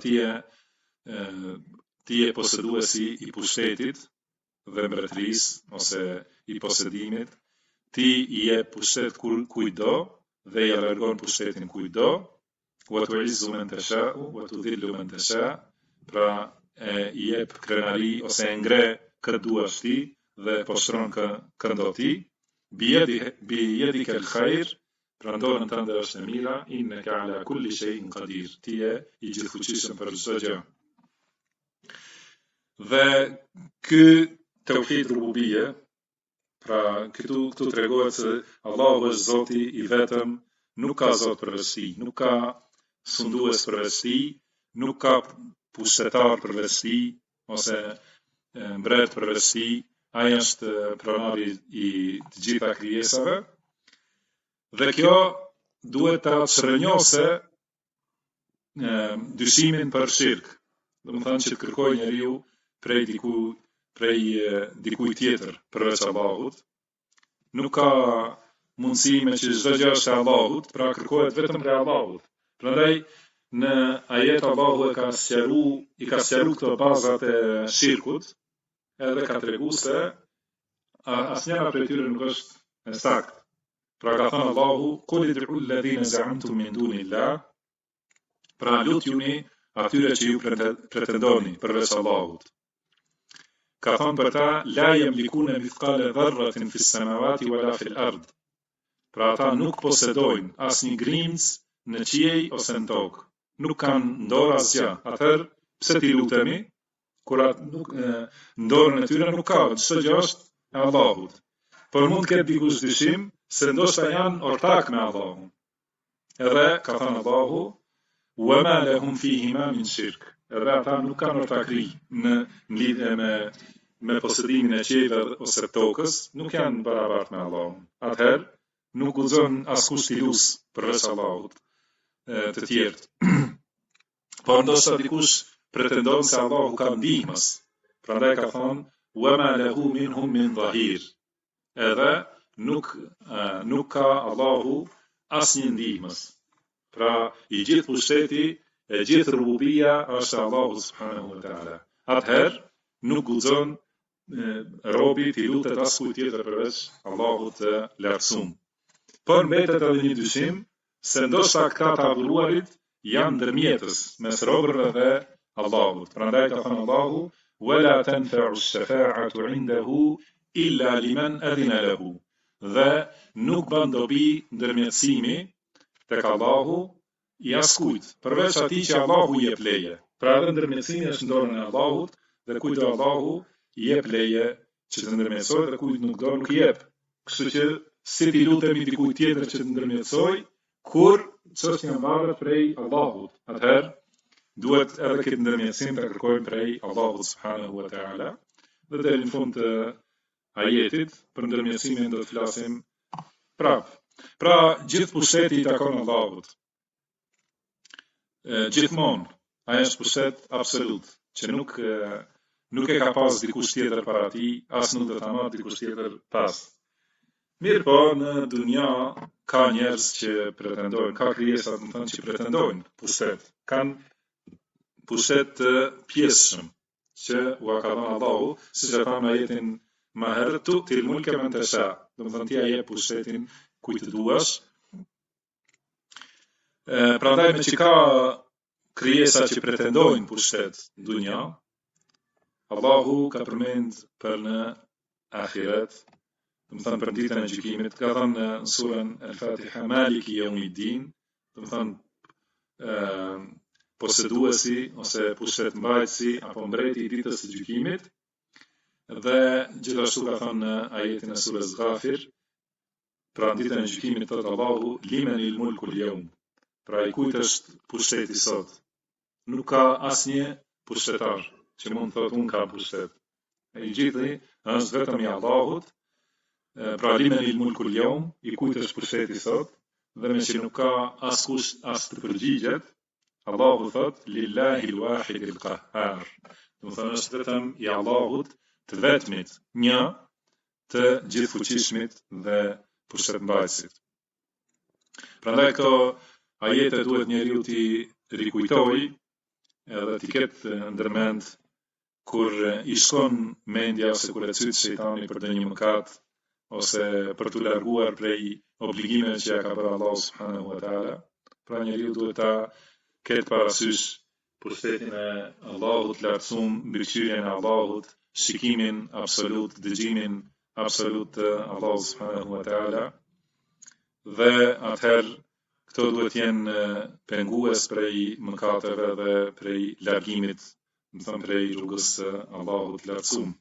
ti je poseduesi i pushtetit dhe mbretërisë ose i posedimit. Ti i jep pushtet kujdo dhe ja largon pushtetin kujdo. Wa tu'izzu man tasha wa tudhillu man tasha. Pra i jep krenari ose e ngre këtë duash ti dhe poshtron këndo ti. Bi yadika al-khair, pra ndonën tënde është e mira, innaka ala kulli shay'in qadir, ti je i gjithfuqishëm për çdo gjë. Dhe ky tauhid rububie, pra këtu tregohet se Allahu është Zoti i vetëm, nuk ka zot përveç tij, nuk ka sundues përveç tij, nuk ka pushtetar përveç tij ose mbret përveç tij. Ai është pronari i të gjitha krijesave. Dhe kjo duhet ta çrënjose dyshimin për shirk. Do të thënë që të kërkojë njeriu prej dikujt tjetër përveç Allahut. Nuk ka mundësi me që çdo gjë është e Allahut, pra kërkohet vetëm prej Allahut. Prandaj në ajet Allahu i ka sqaruar këto bazat e shirkut, edhe ka treguar se asnjëra prej tyre nuk është e saktë. Pra ka thënë Allahu: "Qul id'u alladhina za'amtum min dunillah", pra lutjuni atyre që ju pretendoni përveç Allahut. Ka thënë për ta: "La yamlikuna mithqala dharratin fis samawati wala fil ard", pra ata nuk posedojnë asnjë grimc në qiell ose në tokë, nuk kanë dorë asgjë. Atëherë pse ti lutemi? Kur ndorën e tyre nuk ka, çdo gjë është e Allahut. Por mund të ketë dikush dyshim se ndoshta janë ortak me Allahun. Edhe ka thënë Allahu: "Wa ma lahum fihima min shirk", edhe ata nuk kanë ortakri në lidhje me posedimin e qiellit ose tokës, nuk janë barabartë me Allahun. Atëherë nuk guxon askush t'i lusë përveç Allahut të tjerët. Por ndoshta dikush pretendon se Allahu ka ndihmës. Prandaj ka thonë: "Wa ma lahu minhum min dhahir", edhe nuk ka Allahu asnjë ndihmës. Pra i gjithë pushteti, e gjithë rububia është Allahu subhanahu wa taala. Atëherë nuk guxon robi t'i lutet askujt tjetër përveç Allahut të lartësuar. Por mbetet edhe një dyshim se ndoshta këta të adhuruarit janë ndërmjetës mes robërve dhe Allahut. Prandaj ka thënë Allahu: "Wala tanfa'u ash-shafa'atu 'indahu illa liman adhina lahu", dhe nuk bën dobi ndërmjetësimi tek Allahu i askujt, përveç atij që Allahu i jep leje. Pra edhe ndërmjetësimi është në dorën e Allahut dhe kujt Allahu i jep leje që të ndërmjetësoj dhe kujt nuk do nuk i jep. Kështu që si ti lutemi dikujt tjetër që të ndërmjetësoj, kur çështja mbahet prej Allahut. Atëherë duhet edhe këtë ndërmjetësim të kërkojmë prej Allahut subhanahu wa taala. Dhe deri në fund të ajetit për ndërmjetësimin do të flasim prapë. Pra gjithë pushteti i takon Allahut. Gjithmonë ai është pushtet absolut, që nuk e ka pas dikush tjetër para tij, as nuk do ta marrë dikush tjetër pas. Mirë po, në dunja ka njerëz që pretendojnë, ka krijesa do të thënë që pretendojnë pushtet. Kanë pushtet të pjesshëm që ua ka dhënë Allahu, siç e thamë në ajetin më herët: "Tu'til mulka man tasha", do të thënë ti jep pushtetin kujt duash. Prandaj me që ka krijesa që pretendojnë pushtet në dunja, Allahu ka përmend për në ahiret, do të thënë për ditën e gjykimit, ka thënë në surën Al-Fatiha: "Maliki yawmiddin", do të thënë poseduesi ose pushtetsmbajtësi apo mbreti i ditës së gjykimit. Dhe gjithashtu ka thënë në ajetin e surës Ghafir: pra në ditën e gjykimit thot Allahu, limenil mulkul yawm. Pra i kujt është pushteti sot? Nuk ka asnjë pushtetar që mund të thotë unë kam pushtet. I gjithë është vetëm i Allahut. Pra limenil mulkul yawm, i kujt është pushteti sot? Dhe me që nuk ka askush as të përgjigjet, Allahu thot lillahi al-wahid al-qahhar. Do të thonë është vetëm i Allahut, të vetmit, një, të gjithfuqishmit dhe pushtetmbajtësit. Prandaj këto ajete duhet njeriu t'i rikujtojë edhe t'i ketë ndërmend kur i shkon mendja ose kur e cyt shejtani për ndonjë mëkat ose për t'u larguar prej obligimeve që ja ka bërë Allahu subhanahu wa taala. Pra njeriu duhet ta ketë parasysh pushtetin e Allahut lartësuar, mbikëqyrjen e Allahut, shikimin absolut, dëgjimin absolut të Allahut subhanahu wa taala. Dhe atëherë këto duhet jenë pengues prej mëkateve dhe prej largimit, më thënë prej rrugës së Allahut lartësuar.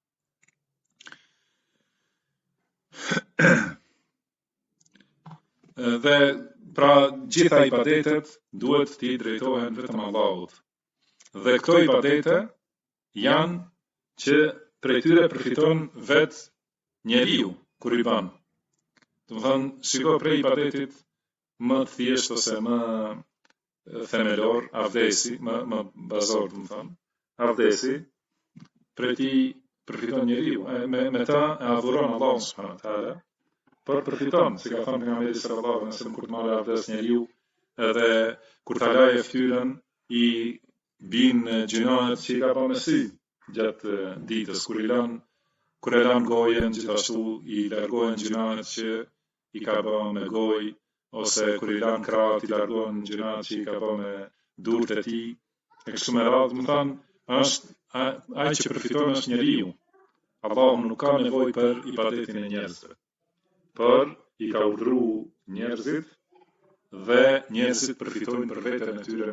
Dhe pra gjitha ibadetet duhet t'i drejtohen vetëm Allahut. Dhe këto ibadete janë që prej tyre përfiton vetë njeriu kur i bën. Do të thonë, shiko prej ibadetit më thjesht ose më themelor, avdesi, më bazor, do të thonë. Avdesi prej ti përfiton njeriu. Me ta e adhuron Allahun subhanahu wa taala. Por përfiton, si ka thënë pejgamberi sallallahu alaihi wasallam, kur të marrë avdes njeriu, edhe kur ta lajë fytyrën i bin gjinohet që i ka bërë me sy gjatë ditës, kur e lan gojën, gjithashtu i largohen gjinohet që i ka bërë me gojë, ose kur i lan krahët i largohen gjinohet që i ka bërë me durët e tij. E kështu me radhë, më thënë, është ai që përfiton është njeriu. Allahu nuk ka nevojë për ibadetin e njerëzve. Por i ka urdhëruar njerëzit dhe njerëzit përfitojnë për veten e tyre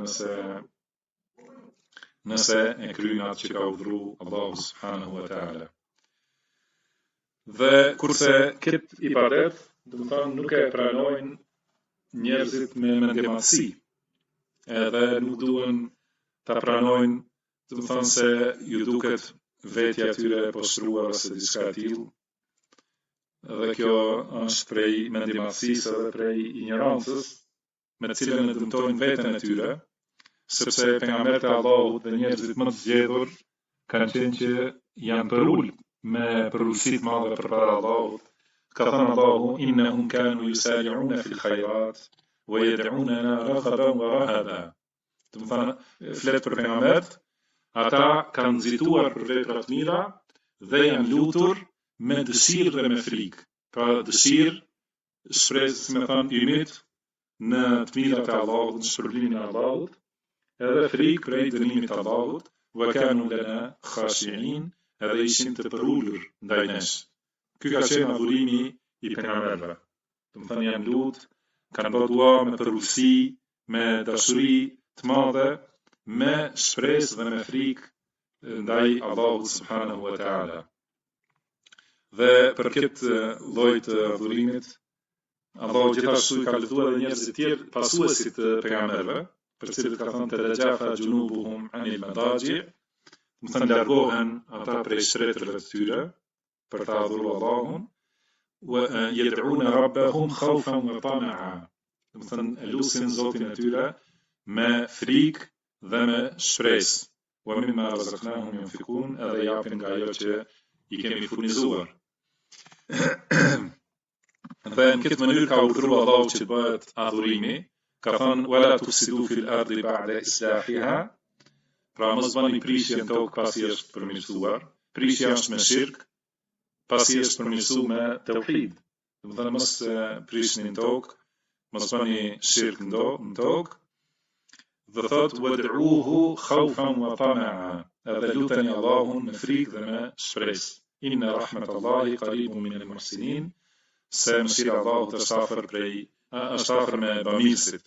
nëse e kryejnë atë që ka urdhëruar Allahu subhanahu wa taala. Dhe kurse këtë ibadet, do të thonë nuk e pranojnë njerëzit me mendjematësi. Edhe nuk duhen ta pranojnë, do të thonë se ju duket vetja e tyre poshtruar ose diçka e tillë. Dhe kjo është prej mendjematësisë dhe prej ignorancës me të cilën e dëmtojnë veten e tyre, sepse pejgamberët e Allahut dhe njerëzit më të zgjedhur kanë qenë që janë përul me përulësi të madhe përpara Allahut. Ka thënë Allahu innahum kanu yusari'una fil khayrat wa yad'unana raghaban wa rahaba. Do të thonë flet për pejgamberët, ata kanë nxituar për vepra të mira dhe janë lutur me dëshirë dhe me frikë. Pra dëshirë, shpresë, me thënë ymit në të mirat e Allahut, në shpërblimin e Allahut, edhe frikë prej dënimit të Allahut, wa kanu lana khashi'in, edhe ishin të përulur ndaj nesh. Ky ka qenë adhurimi i pejgamberëve. Do të thënë janë lutë, kanë bërë dua me përulësi, me dashuri të madhe, me shpresë dhe me frikë ndaj Allahut subhanahu wa taala. Dhe për këtë lloj të adhurimit, Allahu gjithashtu ka lëvduar edhe njerëzit të tjerë pasuesit të pejgamberëve, për cilët ka thënë tadajafa junubuhum anil madaji, do të thënë largohen ata prej shtretërve të tyre për ta adhuruar Allahun, wa yad'una rabbahum khawfan wa tama'a. Do të thënë lusin Zotin e tyre me frikë dhe me shpresë. Wa mimma razaqnahum yunfikun, edhe japin nga ajo që i kemi furnizuar. Dhe në këtë mënyrë ka urdhëruar Allahu që të bëhet adhurimi, ka thënë wala tufsidu fil ardi ba'da islahiha, pra mos bëni prishje në tokë pasi është përmirësuar. Prishja është me shirk, pasi është përmirësuar me tauhid. Do të thënë mos prishni në tokë, mos bëni shirk në tokë. Dhe thot wad'uhu khawfan wa tama'a, edhe luteni Allahun me frikë dhe me shpresë. Inna rahmatallahi qaribun min al-muhsinin, se mëshira Allahut është afër me bamirësit.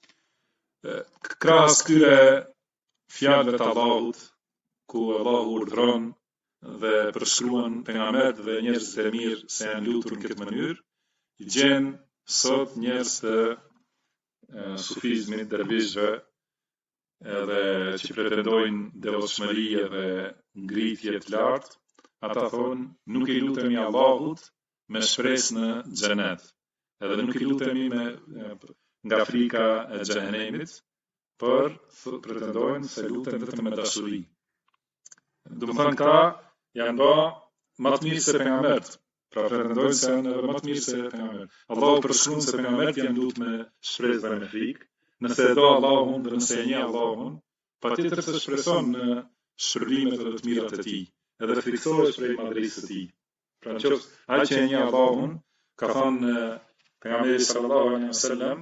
Krahas këtyre fjalëve të Allahut, ku Allahu urdhëron dhe përshkruan pejgamberët dhe njerëzit e mirë se janë lutur në këtë mënyrë, I gjenë sot njerëz të sufizmit, dervishëve, edhe që pretendojnë devotshmëri edhe ngritje të lartë, ata thonë nuk i lutemi Allahut me shpresë në xhenet, edhe nuk i lutemi nga frika e xhenemit, por pretendojnë se luten vetëm me dashuri. Do të thonë këta janë bë më të mirë se pejgamberët. Pra pretendojnë se janë edhe më të mirë se pejgamberët. Allahu përshkruan se pejgamberët janë lutur me shpresë dhe me frikë. Nëse e do Allahun dhe nëse e njeh Allahun, patjetër se shpreson në shpërblimet dhe të mirat e tij, edhe friksohesh prej madhërisë së tij. Pra nëse ai që e njeh Allahun, ka thënë pejgamberi sallallahu alaihi wasallam,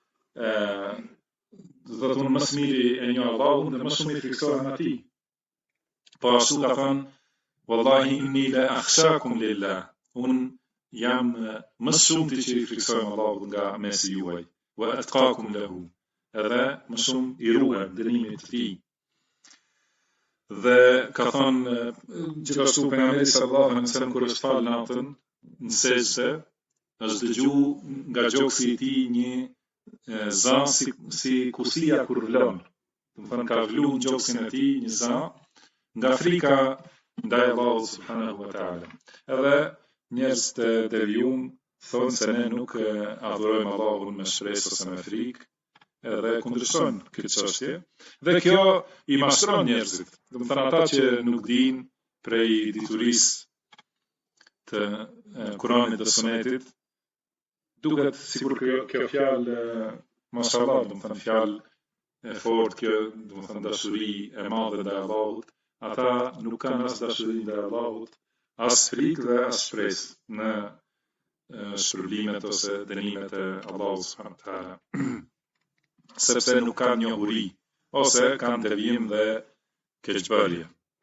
do të thonë më së miri e njeh Allahun dhe më shumë i friksohen atij. Po ashtu ka thënë, wallahi inni la akhshakum lillah. Unë jam më shumë ti që i friksojmë Allahut nga mesi juaj, wa atqakum lahu, edhe më shumë i ruhem dënimit të tij. Dhe ka thënë gjithashtu pejgamberi sallallahu alaihi wasallam kur është fal natën në sejdë, është dëgju nga gjoksi i tij një zë si kusia kur vlon. Do të thonë ka vlu në gjoksin e tij një zë nga frika ndaj Allahut subhanahu wa taala. Edhe njerëz të devijum thonë se ne nuk adhurojmë Allahun me shpresë ose me frikë, edhe kundërshtojnë këtë çështje. Dhe kjo i mashtron njerëzit. Do të thonë ata që nuk dinë prej diturisë të Kuranit dhe Sunetit, duket sikur kjo fjalë mashallah, do të thonë fjalë e fortë, kjo do të thonë dashuri e madhe ndaj Allahut. Ata nuk kanë as dashuri ndaj Allahut, as frikë dhe as shpresë në shpërblimet ose dënimet e Allahut subhanahu wa taala. Sepse nuk kanë njohuri ose kanë devijim dhe keqbërje.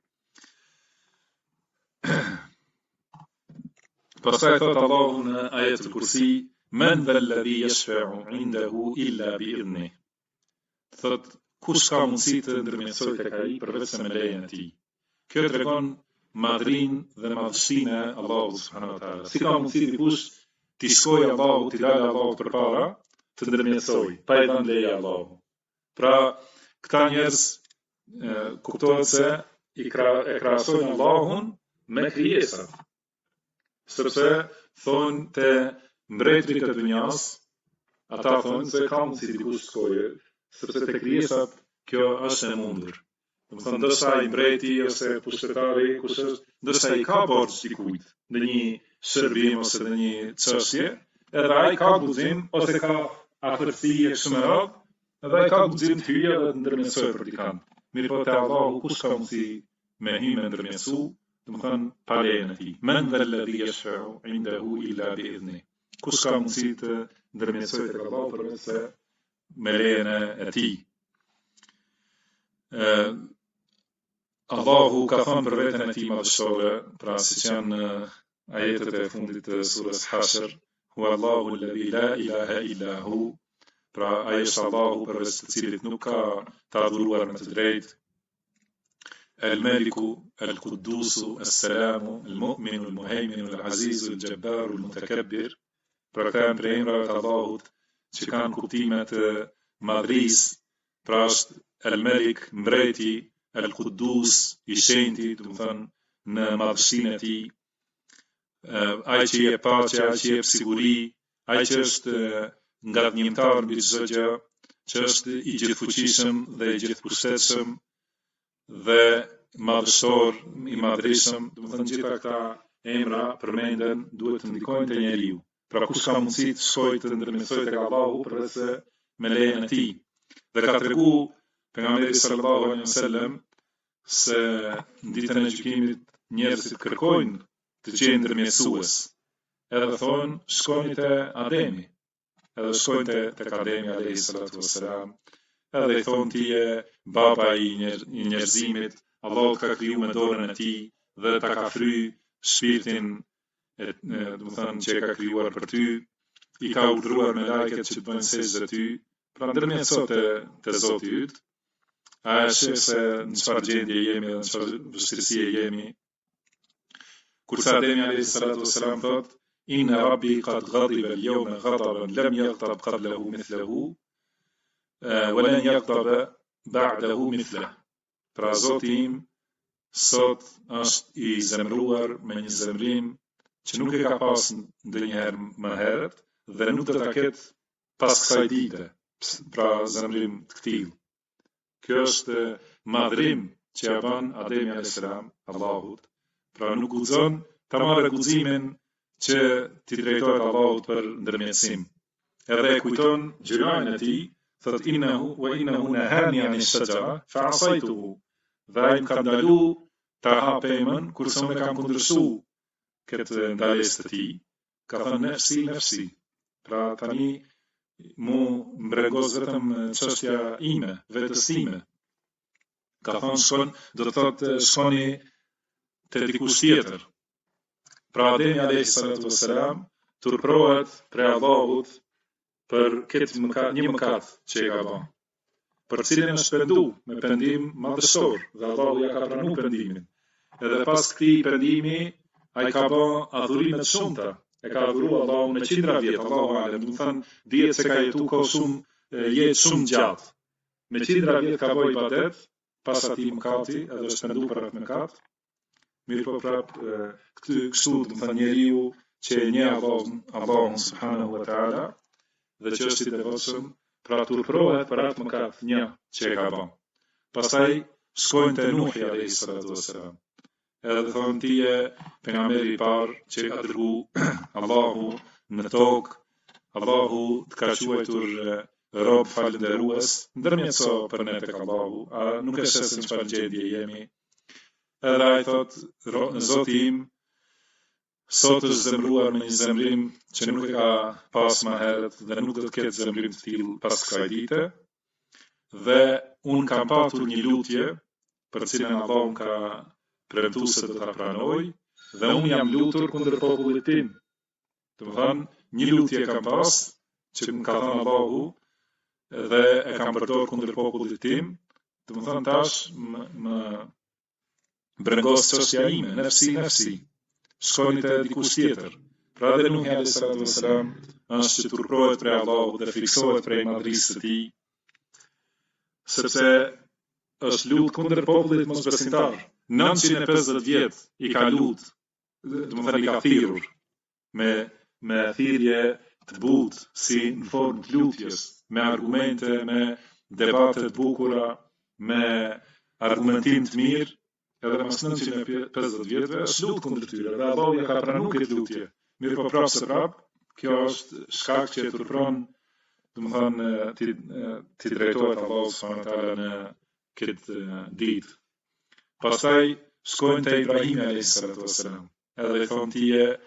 Pastaj thot Allahu në ajetul Kursi, men dhalladhi yashfa'u 'indahu illa bi'idhnih. Thot kush ka mundësi të ndërmjetësojë tek ai përveç se me lejen e tij. Kjo tregon madhrinë dhe madhështinë e Allahut subhanahu wa taala. Si ka mundësi dikush t'i shkojë Allahut, t'i dalë Allahut përpara, të ndërmjetësojë, pa i dhënë leje Allahut. Pra, këta njerëz kuptohet se e krahasojnë Allahun me krijesat. Sepse thonë te mbretërit e dunjas, ata thonë se ka mundësi dikush shkojë, sepse te krijesat kjo është e mundur. Do të thonë ndoshta ai mbreti ose pushtetari kush është, ndoshta ai ka borxh dikujt në një shërbim ose në një çështje, edhe ai ka guxim ose ka afërsi e kështu me radhë, edhe ai ka guxim të hyjë dhe të ndërmjetësojë për dikant. Mirë po te Allahu kush ka mundësi me hyjë me ndërmjetësu, do të thonë pa lejen e tij. Men dhalladhi yashfa'u 'indahu illa bi'idhnih. Kush ka mundësi të ndërmjetësojë tek Allahu përveç se me lejen e tij. Allahu ka thënë për veten e tij madhështore, pra siç janë ajetet e fundit të surës Hashr, huwa Allahu alladhi la ilaha illa hu, pra ai është Allahu përveç të cilit nuk ka të adhuruar me të drejtë. El-Meliku, El-Kuddusu, El-Salamu, El-Mu'minu, El-Muhejminu, El-Azizu, El-Gjebbaru, El-Mutakabbir, pra këta janë prej emrave të Allahut që kanë kuptimet madhrisë, pra është El-Melik, mbreti, El-Kuddus, i shenjti, do të thënë në madhështinë e tij, ai që jep paqe, ai që jep siguri, ai që është ngatënjimtar mbi çdo gjë, që është i gjithfuqishëm dhe i gjithpushtetshëm dhe madhështor, i madhrishëm. Do të thënë gjitha këta emra përmenden duhet të ndikojnë te njeriu. Pra kush ka mundësi të shkojë të ndërmjetësojë tek Allahu përveç se me lejen e tij. Dhe ka tregu pejgamberi sallallahu alaihi wasallam se në ditën e gjykimit njerëzit kërkojnë të gjejnë ndërmjetësues. Edhe thonë shkojnë te Ademi. Edhe shkojnë tek Ademi alayhi salatu wassalam. Edhe i thonë ti je baba i njerëzimit, Allahu ka kriju me dorën e tij dhe ta ka fry shpirtin do të thënë që e ka krijuar për ty, i ka urdhëruar me lajket që të bëjnë sejdë ty, pra ndërmjetëso te Zoti yt. A është se në çfarë gjendje jemi dhe në çfarë vështirësie jemi. Kurse Ademi alayhi salatu wassalam thot, إن ربي قد غضب اليوم غضبا لم يغضب قبله مثله ولن يغضب بعده مثله. Pra Zoti im sot është I zemruar me një zemrim që nuk e ka pas ndonjëherë më herët dhe nuk do ta ketë pas kësaj dite, pra zemrim të këtij. Kjo është madhrim që ja bën Ademi alayhis salam Allahut, pra nuk guxon ta marrë guximin që t'i drejtohet Allahut për ndërmjetësim. Edhe e kujton gjyranin e tij, thot innahu nahani an ash-shajara fa asaytuhu. Dhe ai më ka ndalu ta ha pemën kurse unë kam kundërshtu këtë ndalesë të tij. Ka thënë nefsi. Pra tani mu mbregos vetëm çështja ime, vetes time. Ka thënë do të thotë shkoni te dikush tjetër. Pra Ademi alayhis salatu wassalam turprohet prej Allahut për këtë një mëkat që e ka bërë, për cilën është pendu me pendim madhështor dhe Allahu ja ka pranuar pendimin. Edhe pas këtij pendimi ai ka bërë adhurime të shumta. E ka adhuruar Allahun me qindra vjet, Allahu alem, do të thënë dihet se ka jetuar kohë shumë jetë shumë gjatë. Me qindra vjet ka bërë ibadet pas atij mëkati, edhe është penduar për atë mëkat. Mirë po prap kështu do të thënë njeriu që e njeh Allahun subhanahu wa taala dhe që është I devotshëm, pra turprohet për atë mëkat një që e ka bërë. Pastaj shkojnë te Nuhi alayhis salatu wassalam. Edhe thonë ti je pejgamberi I parë që ka dërgu Allahu në tokë, Allahu të ka quajtur rob falënderues, ndërmjetëso për ne tek Allahu, a nuk e shes në çfarë gjendje jemi. Edhe ai thot, Zoti im sot është zemruar me një zemrim që nuk e ka pas më herët dhe nuk do të ketë zemrim të tillë pas kësaj dite. Dhe unë kam patur një lutje për cilën Allahu ka premtuar se do ta pranoj dhe unë jam lutur kundër popullit tim. Do të thënë, një lutje kam pas që më ka thënë Allahu dhe e kam përdorur kundër popullit tim. Do të thënë tash më brengos çështja ime, nefsi. Shkojnë te dikush tjetër. Pra edhe Nuhi alayhis salatu wassalam është që turprohet prej Allahut dhe friksohet prej madhrisë së tij, sepse është lut kundër popullit mosbesimtar. 950 vjet I ka lut, do të thënë I ka thirrur me thirrje të butë, si në formë të lutjes, me argumente, me debate të bukura, me argumentim të mirë. Edhe mas 950 vjetëve është lut kundër tyre dhe Allahu ja ka pranuar këtë lutje. Mirë po prapë se prapë, kjo është shkak që turpron, do të thënë ti drejtohet Allahu subhanahu wa taala në këtë ditë. Pastaj shkojnë te Ibrahim alayhis salatu wassalam. Edhe I thonë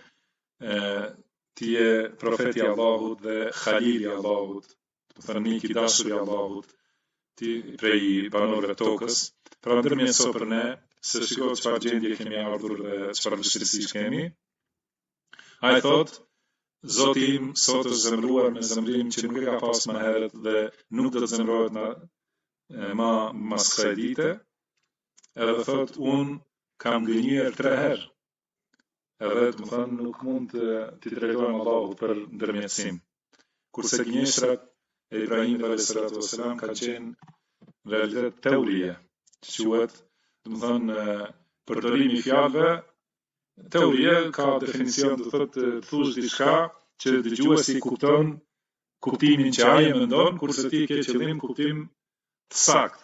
ti je profeti I Allahut dhe Khalili I Allahut, do të thënë mik I dashur I Allahut, ti prej banorëve të tokës. Pra ndërmjetëso për ne se shiko çfarë gjendje kemi ardhur dhe çfarë vështirësish kemi. Ai thot, Zoti im sot është zemruar me zemrim që nuk e ka pas më herët dhe nuk do të zemrohet më mas kësaj dite. Edhe thot, unë kam gënjur 3 herë. Edhe do të thënë nuk mund t'i drejtojmë Allahut për ndërmjetësim. Kurse gënjeshrat e Ibrahimit alayhis salatu wassalam ka qenë në realitet teorie, që quhet, do të thënë përdorimi I fjalëve. Teoria ka definicion, do thotë thush diçka që dëgjuesi kupton kuptimin që ai e mendon, kurse ti ke qëllim kuptim të saktë.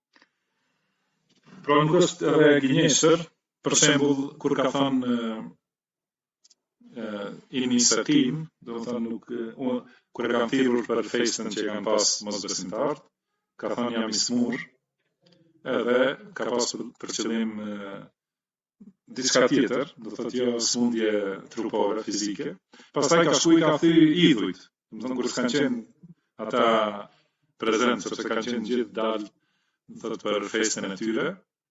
Pra nuk është edhe gënjeshtër, për shembull kur ka thënë inni sakim, do të thënë nuk kur e kanë thirrur për festën që kanë pas mosbesimtarët, ka thënë jam I smur, edhe ka pas për qëllim diçka tjetër, do thotë jo smundje trupore, fizike. Pastaj ka shkuar I ka thy idhujt. Do të thonë kur s'kan qenë ata prezent, sepse kanë qenë gjithë dalë, do thotë për festën e tyre.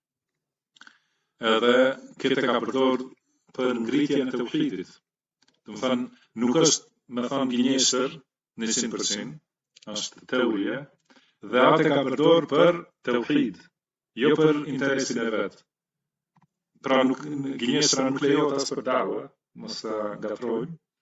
Edhe këtë ka përdorur për ngritjen e tauhidit. Do të thonë nuk është me thënë gënjeshtër 100%, është teorie, dhe atë ka përdorur për tauhid, jo për interesin e vet. Pra nuk gënjeshtra nuk lejohet as për dawa, mos ta gatrojmë,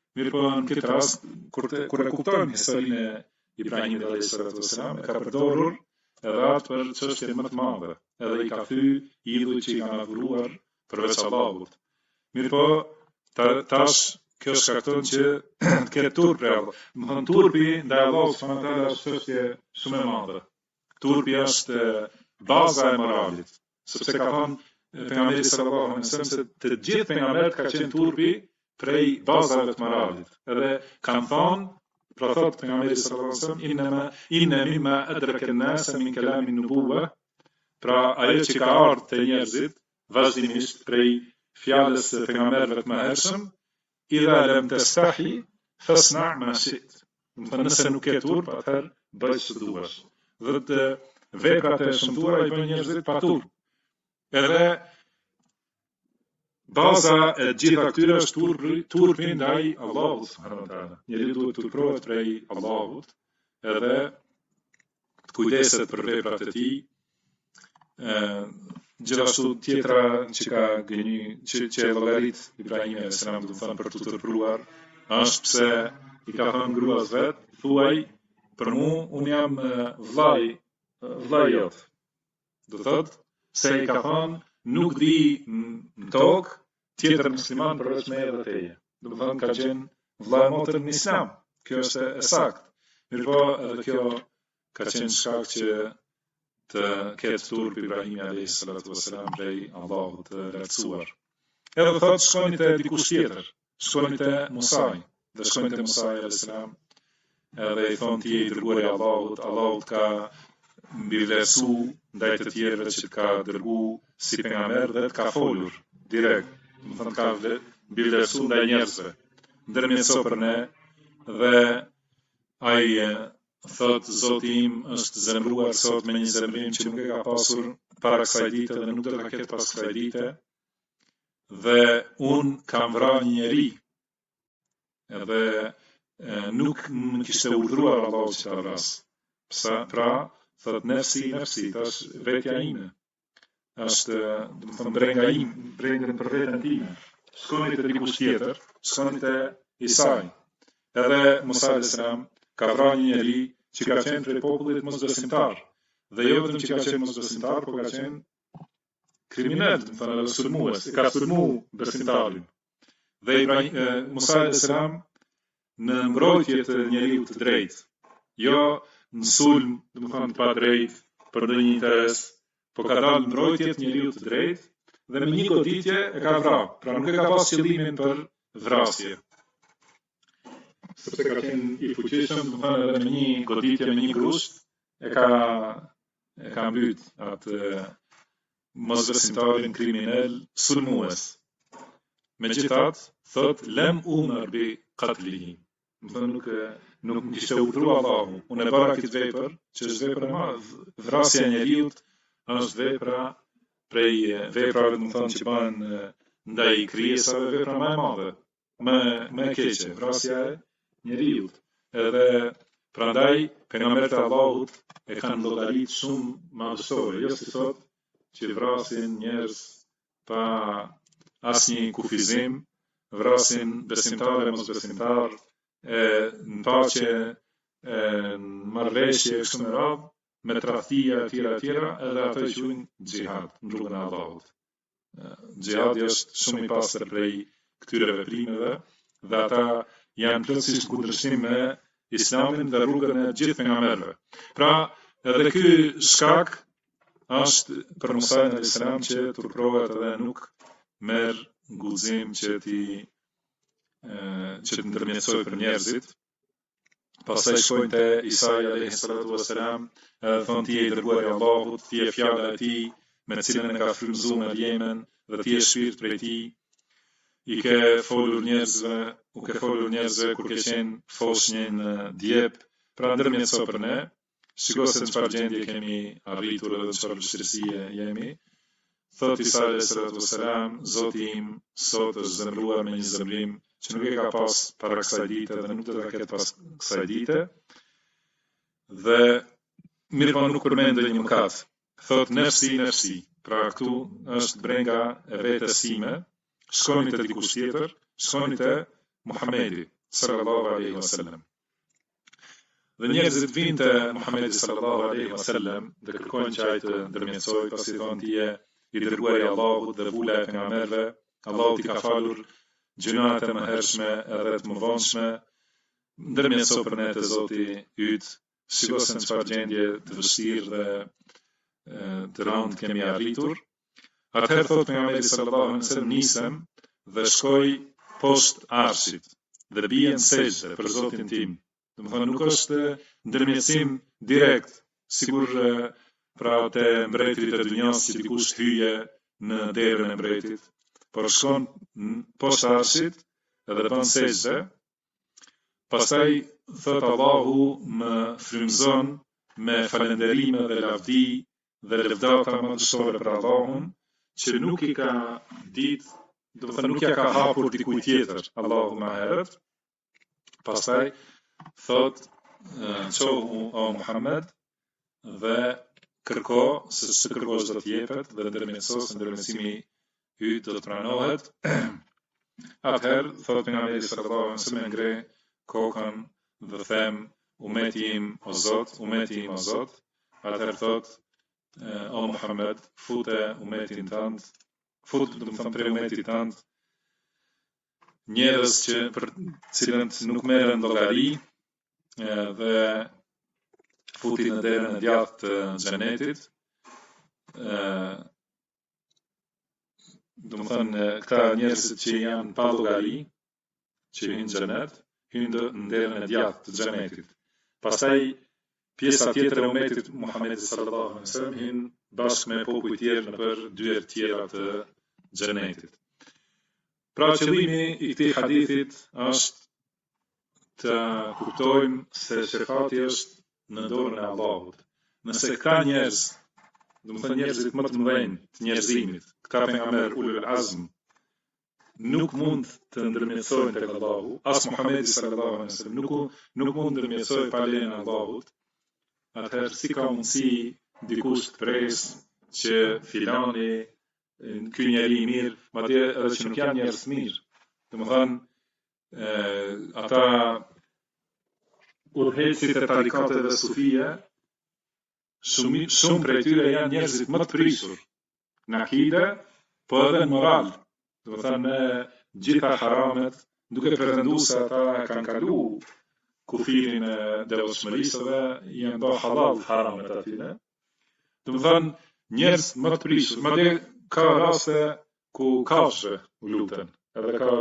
Mirë po në këtë rast, kur e kuptojmë historinë e Ibrahimit alayhis salam, e ka përdorur edhe atë për çështje më të madhe, edhe i ka thy idhujt që i kanë adhuruar përveç Allahut. Mirë po, tash kjo shkakton që të ketë turp prej Allah. Më thënë turpi ndaj Allahut subhanahu wa taala është çështje shumë e madhe. Turpi është baza e moralit, sepse ka thënë pejgamberi sallallahu alaihi wasallam se të gjithë pejgamberët ka qenë turpi prej bazave të moralit. Edhe kanë thënë, pra thot pejgamberi sallallahu alaihi wasallam, inna mimma adraka an-nas min kalamin nubuwwa, pra ajo që ka ardhur te njerëzit vazhdimisht prej fjalës së pejgamberëve të mëhershëm, idha lam tastahi fasna' ma shi't. Do të thënë nëse nuk ke turp, atëherë bëj ç'do duash. Dhe të veprat e shëmtuara i bën njerëzit pa turp. Edhe baza e gjitha këtyre është turpi ndaj Allahut subhanahu wa taala. Njeriu duhet të turprohet prej Allahut, edhe të kujdeset për veprat e tij. Gjithashtu tjetra që ka gënjy, që e llogarit Ibrahimi alayhis salam, do të thënë për të turpruar, është pse i ka thënë gruas vet, thuaj për mua unë jam vllai jot. Do thotë se i ka thënë nuk di në tokë tjetër musliman përveç me edhe teje. Do të thënë ka qenë vllai motër në Islam. Kjo është e saktë. Mirë po, edhe kjo ka qenë shkak që të ketë turp Ibrahimi alayhis salam prej Allahut të lartësuar. Edhe thotë shkojnë te dikush tjetër, shkojnë te Musaj, dhe shkojnë te Musaj alayhis salam, edhe i thonë ti i dërguari i Allahut, Allahut ka mbivlerësu ndaj të tjerëve që të ka dërgu si pejgamber dhe të ka folur direkt. Do thënë ka mbivlerësu ndaj njerëzve, ndërmjetëso për ne, dhe ai thot Zoti im është zemruar sot me një zemrim që nuk e ka pasur para kësaj dite dhe nuk do ta ketë pas kësaj dite, dhe un kam vrarë një njeri, edhe nuk më kishte urdhëruar Allahu që ta vras. Pra, thot nefsi, tash vetja ime. Është, do të thënë brengën për veten time. Shkoni te dikush tjetër, shkoni te Isai. Edhe Musa alayhis salam ka vrarë një njeri që ka qenë prej popullit mosbesimtar. Dhe jo vetëm që ka qenë mosbesimtar, por ka qenë kriminal, do të thënë sulmues, ka sulmu besimtarin. Dhe Musa alayhis salam në mbrojtje të njeriu të drejtë, jo në sulm, do të thënë pa drejt, për ndonjë interes, po ka dalë mbrojtje të njeriu të drejtë dhe me një goditje e ka vrarë. Pra nuk e ka pas qëllimin për vrasje. Sepse ka qenë i fuqishëm, do të thënë edhe me një goditje, me një grusht, e ka mbyt atë mosbesimtarin kriminal sulmues. Megjithatë, thot lem umar bi qatlihi. Do thënë nuk më kishte urdhëruar Allahu. Unë e bëra këtë vepër, që është vepër e madhe. Vrasja e njeriu është vepra prej veprave, do të thënë që bëhen ndaj krijesave, vepra më e madhe, më e keqe, vrasja e njeriu. Edhe prandaj pejgamberët e Allahut e kanë llogarit shumë madhështore, jo si sot që vrasin njerëz pa asnjë kufizim, vrasin besimtar e mosbesimtar, në paqe, në marrëveshje kështu me radhë, me tradhtia e tjera, edhe ato i quajnë xhihad në rrugën e Allahut. Xhihadi është shumë i pastër prej këtyre veprimeve, dhe ata janë plotësisht kundërshtim me Islamin dhe rrugën e gjithë pejgamberëve. Pra, edhe ky shkak është për Musa alayhis salam që turprohet edhe nuk merr guxim që të ndërmjetësoj për njerëzit. Pastaj shkojnë te Isa alayhis salam, thonë ti je i dërguari i Allahut, ti je fjala e tij me cilën e ka frymëzuar Meriamen, dhe ti je shpirt prej tij. U ke folur njerëzve kur ke qenë foshnjë në djep, pra ndërmjetëso për ne. Shiko se në çfarë gjendje kemi arritur edhe në çfarë vështirësie jemi. Thot Isa alayhis salam, Zoti im sot është zemruar me një zemrim që nuk e ka pas para kësaj dite dhe nuk do ta ketë pas kësaj dite. Dhe mirë po nuk përmend ndonjë mëkat. Thot nefsi, pra këtu është brenga e vetes sime. Shkoni te dikush tjetër, shkoni te Muhamedi sallallahu alaihi wasallam. Dhe njerëzit vinë te Muhamedi sallallahu alaihi wasallam dhe kërkojnë që ai të ndërmjetësoj, pasi thonë ti je i dërguari i Allahut dhe vula e pejgamberëve, Allahu t'i ka falur gjunat e mëhershme edhe të mëvonshme, ndërmjetëso për ne te Zoti yt, shikose në çfarë gjendje të vështirë dhe të rëndë kemi arritur. Atëherë thot pejgamberi sallallahu alaihi wasallam, nisem dhe shkoj poshtë arshit dhe bie në sejdë për Zotin tim. Domethënë nuk është ndërmjetësim direkt, sikur pra te mbretërit e dunjas që dikush hyje në derën e mbretit, por shkon poshtë arshit edhe bën sejdë. Pastaj thot Allahu më frymëzon me falënderime dhe lavdi dhe lëvdata më të shtore për Allahun, që nuk i ka ditë, do të thënë nuk ja ka hapur dikujt tjetër Allahu më herët. Pastaj thot qohu o Muhammed dhe kërko se ç'të kërkosh do të jepet dhe ndërmjetëso se ndërmjetësimi yt do të pranohet. Atëherë thot pejgamberi sallallahu alaihi wasallam, ngre kokën dhe them umeti im o Zot, umeti im o Zot. Atëherë thot o Muhammed, fute umetin tënd, fut do të thënë për umetit tënd njerëz që për cilët nuk merren llogari dhe futi në derën e djathtë të xhenetit. Do të thënë këta njerëz që janë pa llogari, që hyjnë në xhenet, hyjnë në derën e djathtë të xhenetit. Pastaj pjesa tjetër e umetit Muhamedit sallallahu alaihi wasallam hyn bashkë me popujt tjerë në për dyert tjera të xhenetit. Pra qëllimi i këtij hadithit është të kuptojmë se shefati është në dorën e Allahut. Nëse këta njerëz, do të thënë njerëzit më të mëdhenj të njerëzimit, këta pejgamber ulul azm, nuk mund të ndërmjetësojnë tek Allahu, as Muhamedi sallallahu alaihi wasallam nuk mund të ndërmjetësojë pa lejen e Allahut. Atëherë si ka mundësi dikush të presë që filani, ky njeri i mirë, madje edhe që nuk janë njerëz mirë. Domethënë ata udhëheqësit e tarikateve sufie, shumë prej tyre janë njerëzit më të prishur në akide, po edhe në moral. Domethënë me gjitha haramet, duke pretenduar se ata e kanë kalu kufirin e devotshmërisë dhe janë bërë halal haramet atyre. Domethënë njerëz më të prishur, madje ka raste ku kafshë u luten, edhe ka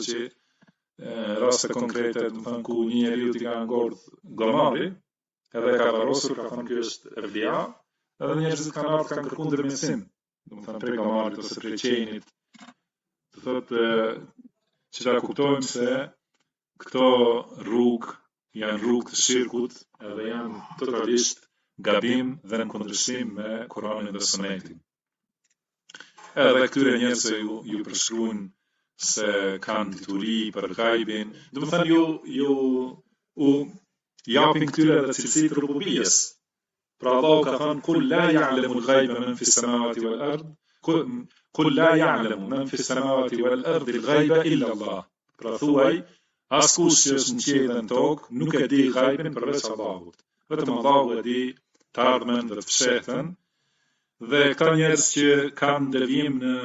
raste konkrete, domethënë ku një njeriu t'i ka ngordh gomari, edhe ka varrosur, ka thënë ky është evlia, edhe njerëzit kanë ardhur kanë kërkuar ndërmjetësim, domethënë prej gomarit ose prej qenit. Do thotë që ta kuptojmë se këto rrugë janë rrugë të shirkut edhe janë totalisht gabim dhe në kundërshtim me Kur'anin dhe Sunetin. Edhe këtyre njerëzve ju përshkruajnë se kanë dituri për gajbin, do të thënë ju japin këtyre edhe cilësi të rububijes. Pra Allahu ka thënë kul la ya'lamu al-ghayba man fi as-samawati wal-ard, kul la ya'lamu man fi as-samawati wal-ard al-ghayba illa Allah. Pra thuaj, askush që është në qiell dhe në tokë nuk e di gajbin përveç Allahut. Vetëm Allahu e di të ardhmen dhe të fshehtën. Dhe këta njerëz që kanë devijim në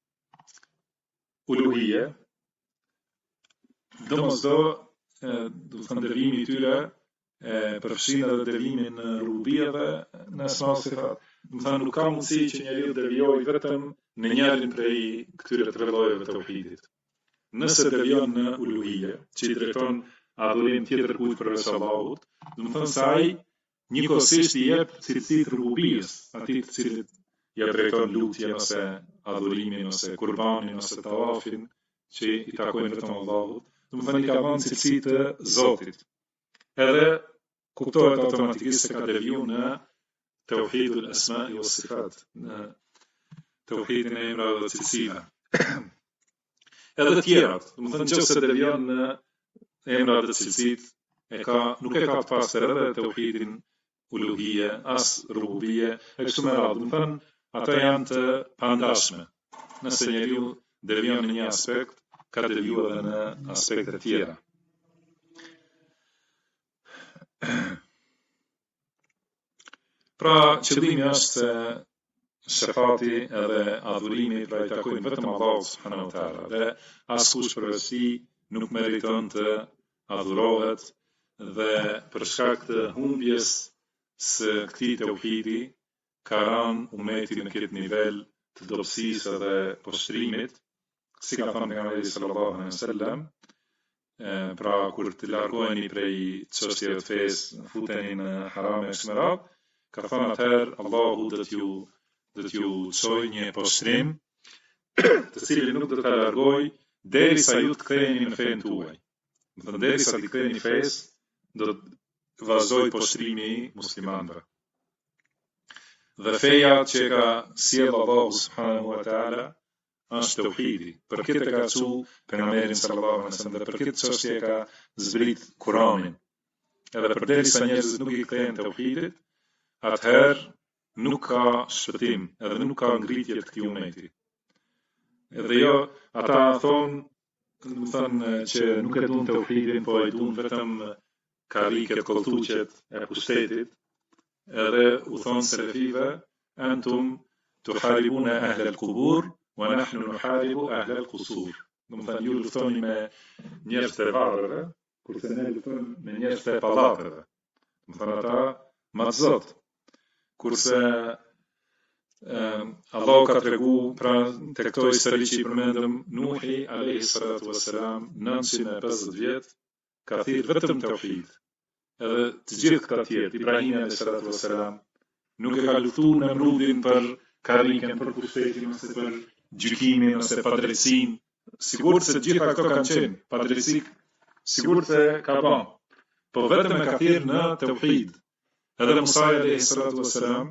uluhije, domosdo, do të thënë devijimi i tyre përfshin edhe devijimin në rububie dhe në asma o sifat. Do të thënë nuk ka mundësi që njeriu devijojë vetëm në njërin prej këtyre tre llojeve të tauhidit. Nëse devijon në uluhije, që i drejton adhurim tjetër kujt përveç Allahut, do të thënë se ai njëkohësisht i jep cilësi të rububies, atij të cilit ja drejton lutjen ose adhurimin ose kurbanin ose tawafin që i takojnë vetëm Allahut. Do të thënë i ka dhënë cilësi të Zotit. Edhe kuptohet automatikisht se ka devijuar në tauhidul asma'i was sifat, në tauhidin e emrave dhe cilësive. Edhe të tjerat, do të thënë nëse devijon në emrat dhe cilësitë, nuk e ka të pastër edhe tauhidin uluhije, as rububije, e kështu me radhë. Do të thënë ata janë të pandashme. Nëse njeriu devijon në një aspekt, ka devijuar edhe në aspekte tjera. Pra qëllimi është shefati edhe adhurimi pra i takojnë vetëm Allahut subhanahu wa taala dhe askush përveçti nuk meriton të adhurohet dhe për shkak të humbjes së këtij tauhidi ka rënë ummeti në këtë nivel të dobësisë edhe poshtrimit, si ka thënë pejgamberi sallallahu alaihi wasallam, pra kur të largoheni prej çështjeve të fesë, futeni në harame e kështu me radhë, ka thënë atëherë Allahu do t'ju çojë një poshtrim të cilin nuk do ta largoj derisa ju të ktheheni në fenë tuaj. Do të derisa të ktheheni në fesë, do të vazhdoj poshtrimi i muslimanëve. Dhe feja që ka sjell Allahu subhanahu wa taala është tauhidi. Për këtë ka thënë pejgamberi sallallahu alaihi wasallam dhe për këtë çështje ka zbrit Kur'anin. Edhe përderisa njerëzit nuk i kthehen tauhidit, atëherë nuk ka shpëtim, edhe nuk ka ngritje të këtij ummeti. Edhe jo, ata thonë që nuk e duan tauhidin, po e duan vetëm karriket, kolltuqet e pushtetit. Edhe u thonë selefive, antum tuharibuna ahl al-qubur wa nahnu nuharibu ahl al-qusur. Do të thënë ju luftoni me njerëz të varreve, kurse ne luftojmë me njerëz të pallateve. Do të thënë ata me Zot. Kurse Allahu ka tregu pra tek këto histori që i përmendëm, Nuhi alayhi salatu wassalam 950 vjet ka thirrë vetëm tauhid. Edhe të gjithë këta tjerë, Ibrahim alayhi salatu wassalam nuk e ka luftuar Namrudin për karriken, për pushtetin ose për gjykimin ose padrejtësinë. Sigurt se gjitha këto kanë qenë padrejtësi, sigurt se ka bën. Po vetëm e ka thirrë në tauhid. Edhe Musa alayhi salatu wassalam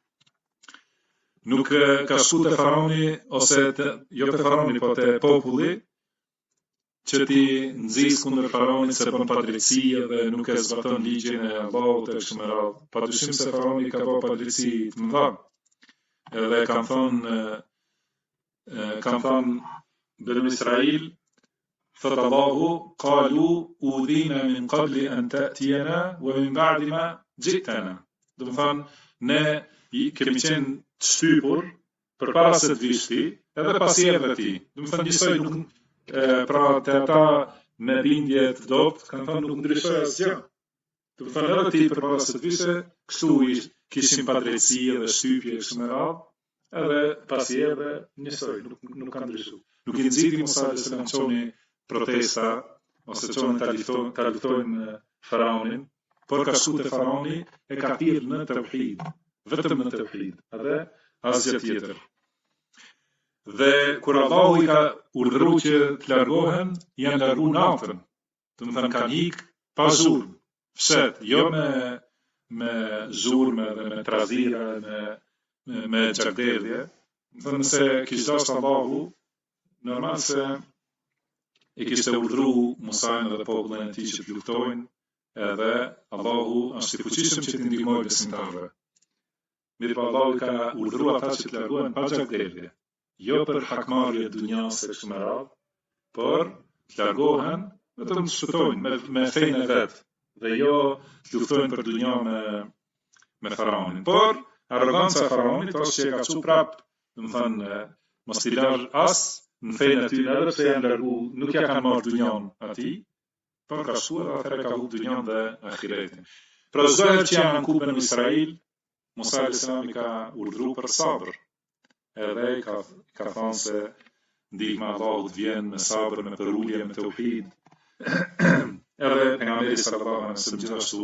nuk ka shku te faraoni ose jo te faraoni, po te populli, që ti nxis kundër faraonit se bën padrejtësi dhe nuk e zbaton ligjin e Allahut e kështu me radhë. Padyshim se faraoni ka bërë padrejtësi të mëdha. Edhe kanë thonë Banu Israil, thot Allahu, qalu udhina min qabli an ta'tiyana wa min ba'di ma ji'tana. Do të thonë ne kemi qenë të shtypur përpara se të vish ti, edhe pas erdhe ti. Do të thënë njësoj nuk pra te ata me bindje të dobët kanë thënë nuk ndryshoi asgjë. Do të thënë edhe ti përpara se të vishe, kështu kishim padrejtësi dhe shtypje kështu me radhë, edhe pas erdhe njësoj nuk ka ndryshuar. Nuk i nxiti Musa alayhis salam çoni protesta ose çoni ta luftojnë faraonin, por ka shku te faraoni e ka thirrë në tauhid. Vetëm në tauhid, edhe asgjë tjetër. Dhe kur Allahu i ka urdhëruar që të largohen, janë larguar natën. Do të thënë kanë ikë pa zhurmë, fshet, jo me zhurmë dhe me trazira, me xhakderdhje. Do të thënë se kishte dashur Allahu, normal se i kishte urdhëruar Musain dhe popullin e tij që të luftojnë, edhe Allahu është i fuqishëm që të ndihmojë besimtarëve. Mirë po Allahu ka urdhëruar ata që të largohen pa xhakderdhje, jo për hakmarrje dunjas e kështu me radhë, por të largohen vetëm të shpëtojnë me fenë e vet, dhe jo të luftojnë për dunja me faraonin. Por arroganca e faraonit është që e ka çu prap, do të thënë mos i larg as në fenë e tyre, edhe pse janë larguar, nuk ja kanë marrë dunjan atij, por ka shkuar atëherë ka humbur dunjan dhe ahiretin. Pra çdo herë që janë ankuar në Israil, Musa alayhis salam i ka urdhëruar për sabër. Edhe ka thënë se ndihma e Allahut vjen me sabër, me përulje, me tauhid. Edhe pejgamberi sallallahu alaihi wasallam gjithashtu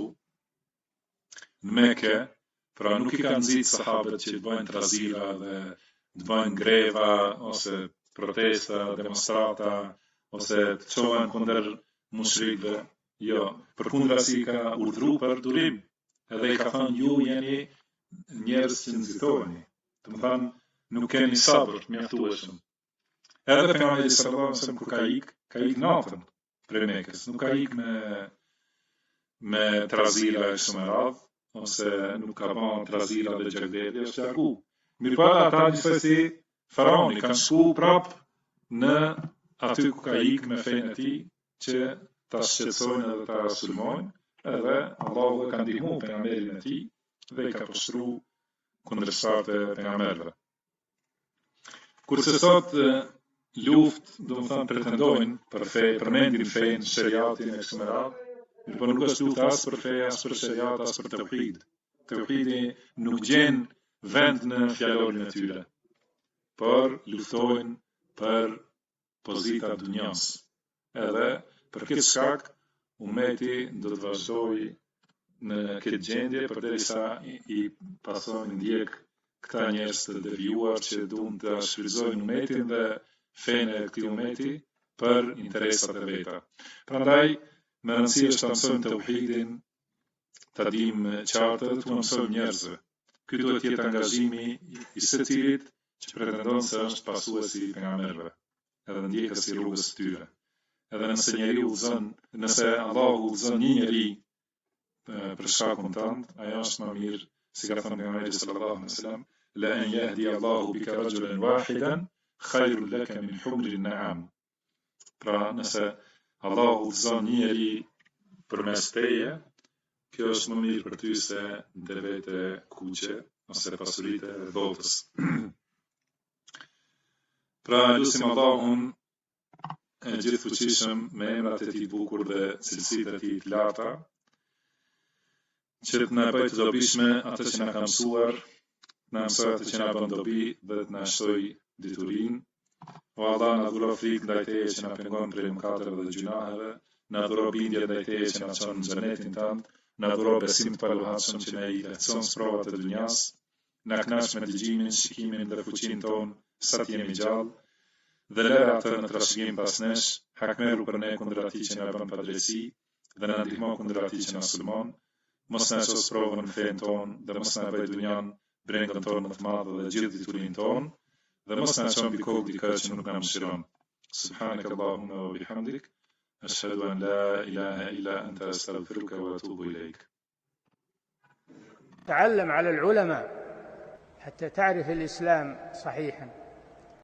në Mekë, pra nuk i ka nxit sahabët që të bëjnë trazira dhe të bëjnë greva ose protesta, demonstrata ose të çohen kundër mushrikëve. Jo, përkundrazi ka urdhëruar për durim. Edhe i ka thënë ju jeni njerëz që nxitoheni. Do të thënë nuk keni sabër mjaftueshëm. Edhe pejgamberi sallallahu alaihi wasallam kur ka ik natën prej Mekës, nuk ka ik me trazira e kështu me radhë, ose nuk ka bën trazira dhe xhakderdhje, është largu. Mirë po ata gjithsesi faraoni kanë shku prap në aty ku ka ik me fenë e tij që ta shqetësojnë edhe ta sulmojnë, edhe Allahu ka ndihmuar pejgamberin e tij They kan forstå konversate pengamerva. Kursesat luft de fan pretendoin per fe permendin fein shariatin exmeral. Il panugas luft asper fe asper shariat asper tawhid. Tawhid nugjen vendne fjallor natura. Per luftoin per posita dunjas. Edhe për këtë shkak umeti do të vazhdoj në këtë gjendje përderisa i pasojnë ndjek këta njerëz të devijuar që duan të shfrytëzojnë umetin dhe fenë e këtij umeti për interesat e veta. Prandaj më rëndësi është ta mësojmë tauhidin, ta dimë qartë, të mësojmë njerëzve. Ky duhet të jetë angazhimi i secilit që pretendon se është pasuesi i pejgamberëve, edhe ndjekës i rrugës së tyre. Edhe nëse Allahu udhëzon një njeri për shkakun tënd, ajo është më mirë, si ka thënë pejgamberi sallallahu alaihi wasallam, la an yahdi Allahu bika rajulan wahidan khairul laka min humri an-na'am. Pra nëse Allahu udhëzon një njeri përmes teje, kjo është më mirë për ty se devet e kuqe ose pasuritë e dhotës. Pra lutim Allahun e gjithfuqishëm me emrat e tij të bukur dhe cilësitë e tij të larta, që të na bëjë të dobishme atë që na ka mësuar, na mësoj atë që na bën dobi dhe të na shtoj diturinë. O Allah, na dhuro frikë ndaj teje që na pengon prej mëkateve dhe gjunaheve, na dhuro bindje ndaj teje që na çon në xhenetin tënd, na dhuro besim të paluhatshëm që na i lehtëson provat e dunjas, na kënaq me dëgjimin, shikimin dhe fuqinë tonë sa të jemi gjallë, dhe lëre atë në trashëgim pas nesh, hakmeru për ne kundër atij që na bën padrejti dhe na ndihmo kundër atij që na sulmon. Mos na ços provën në fen tonë dhe mos na bëj dunjan brengën tonë më të madhe dhe gjithë diturinë tonë, dhe mos na çon mbi kokë dikë që nuk na mëshiron. Subhanak Allahumma wa bihamdik, ashhadu an la ilaha illa anta astaghfiruka wa atubu ilayk. تعلم على العلماء حتى تعرف الإسلام صحيحا.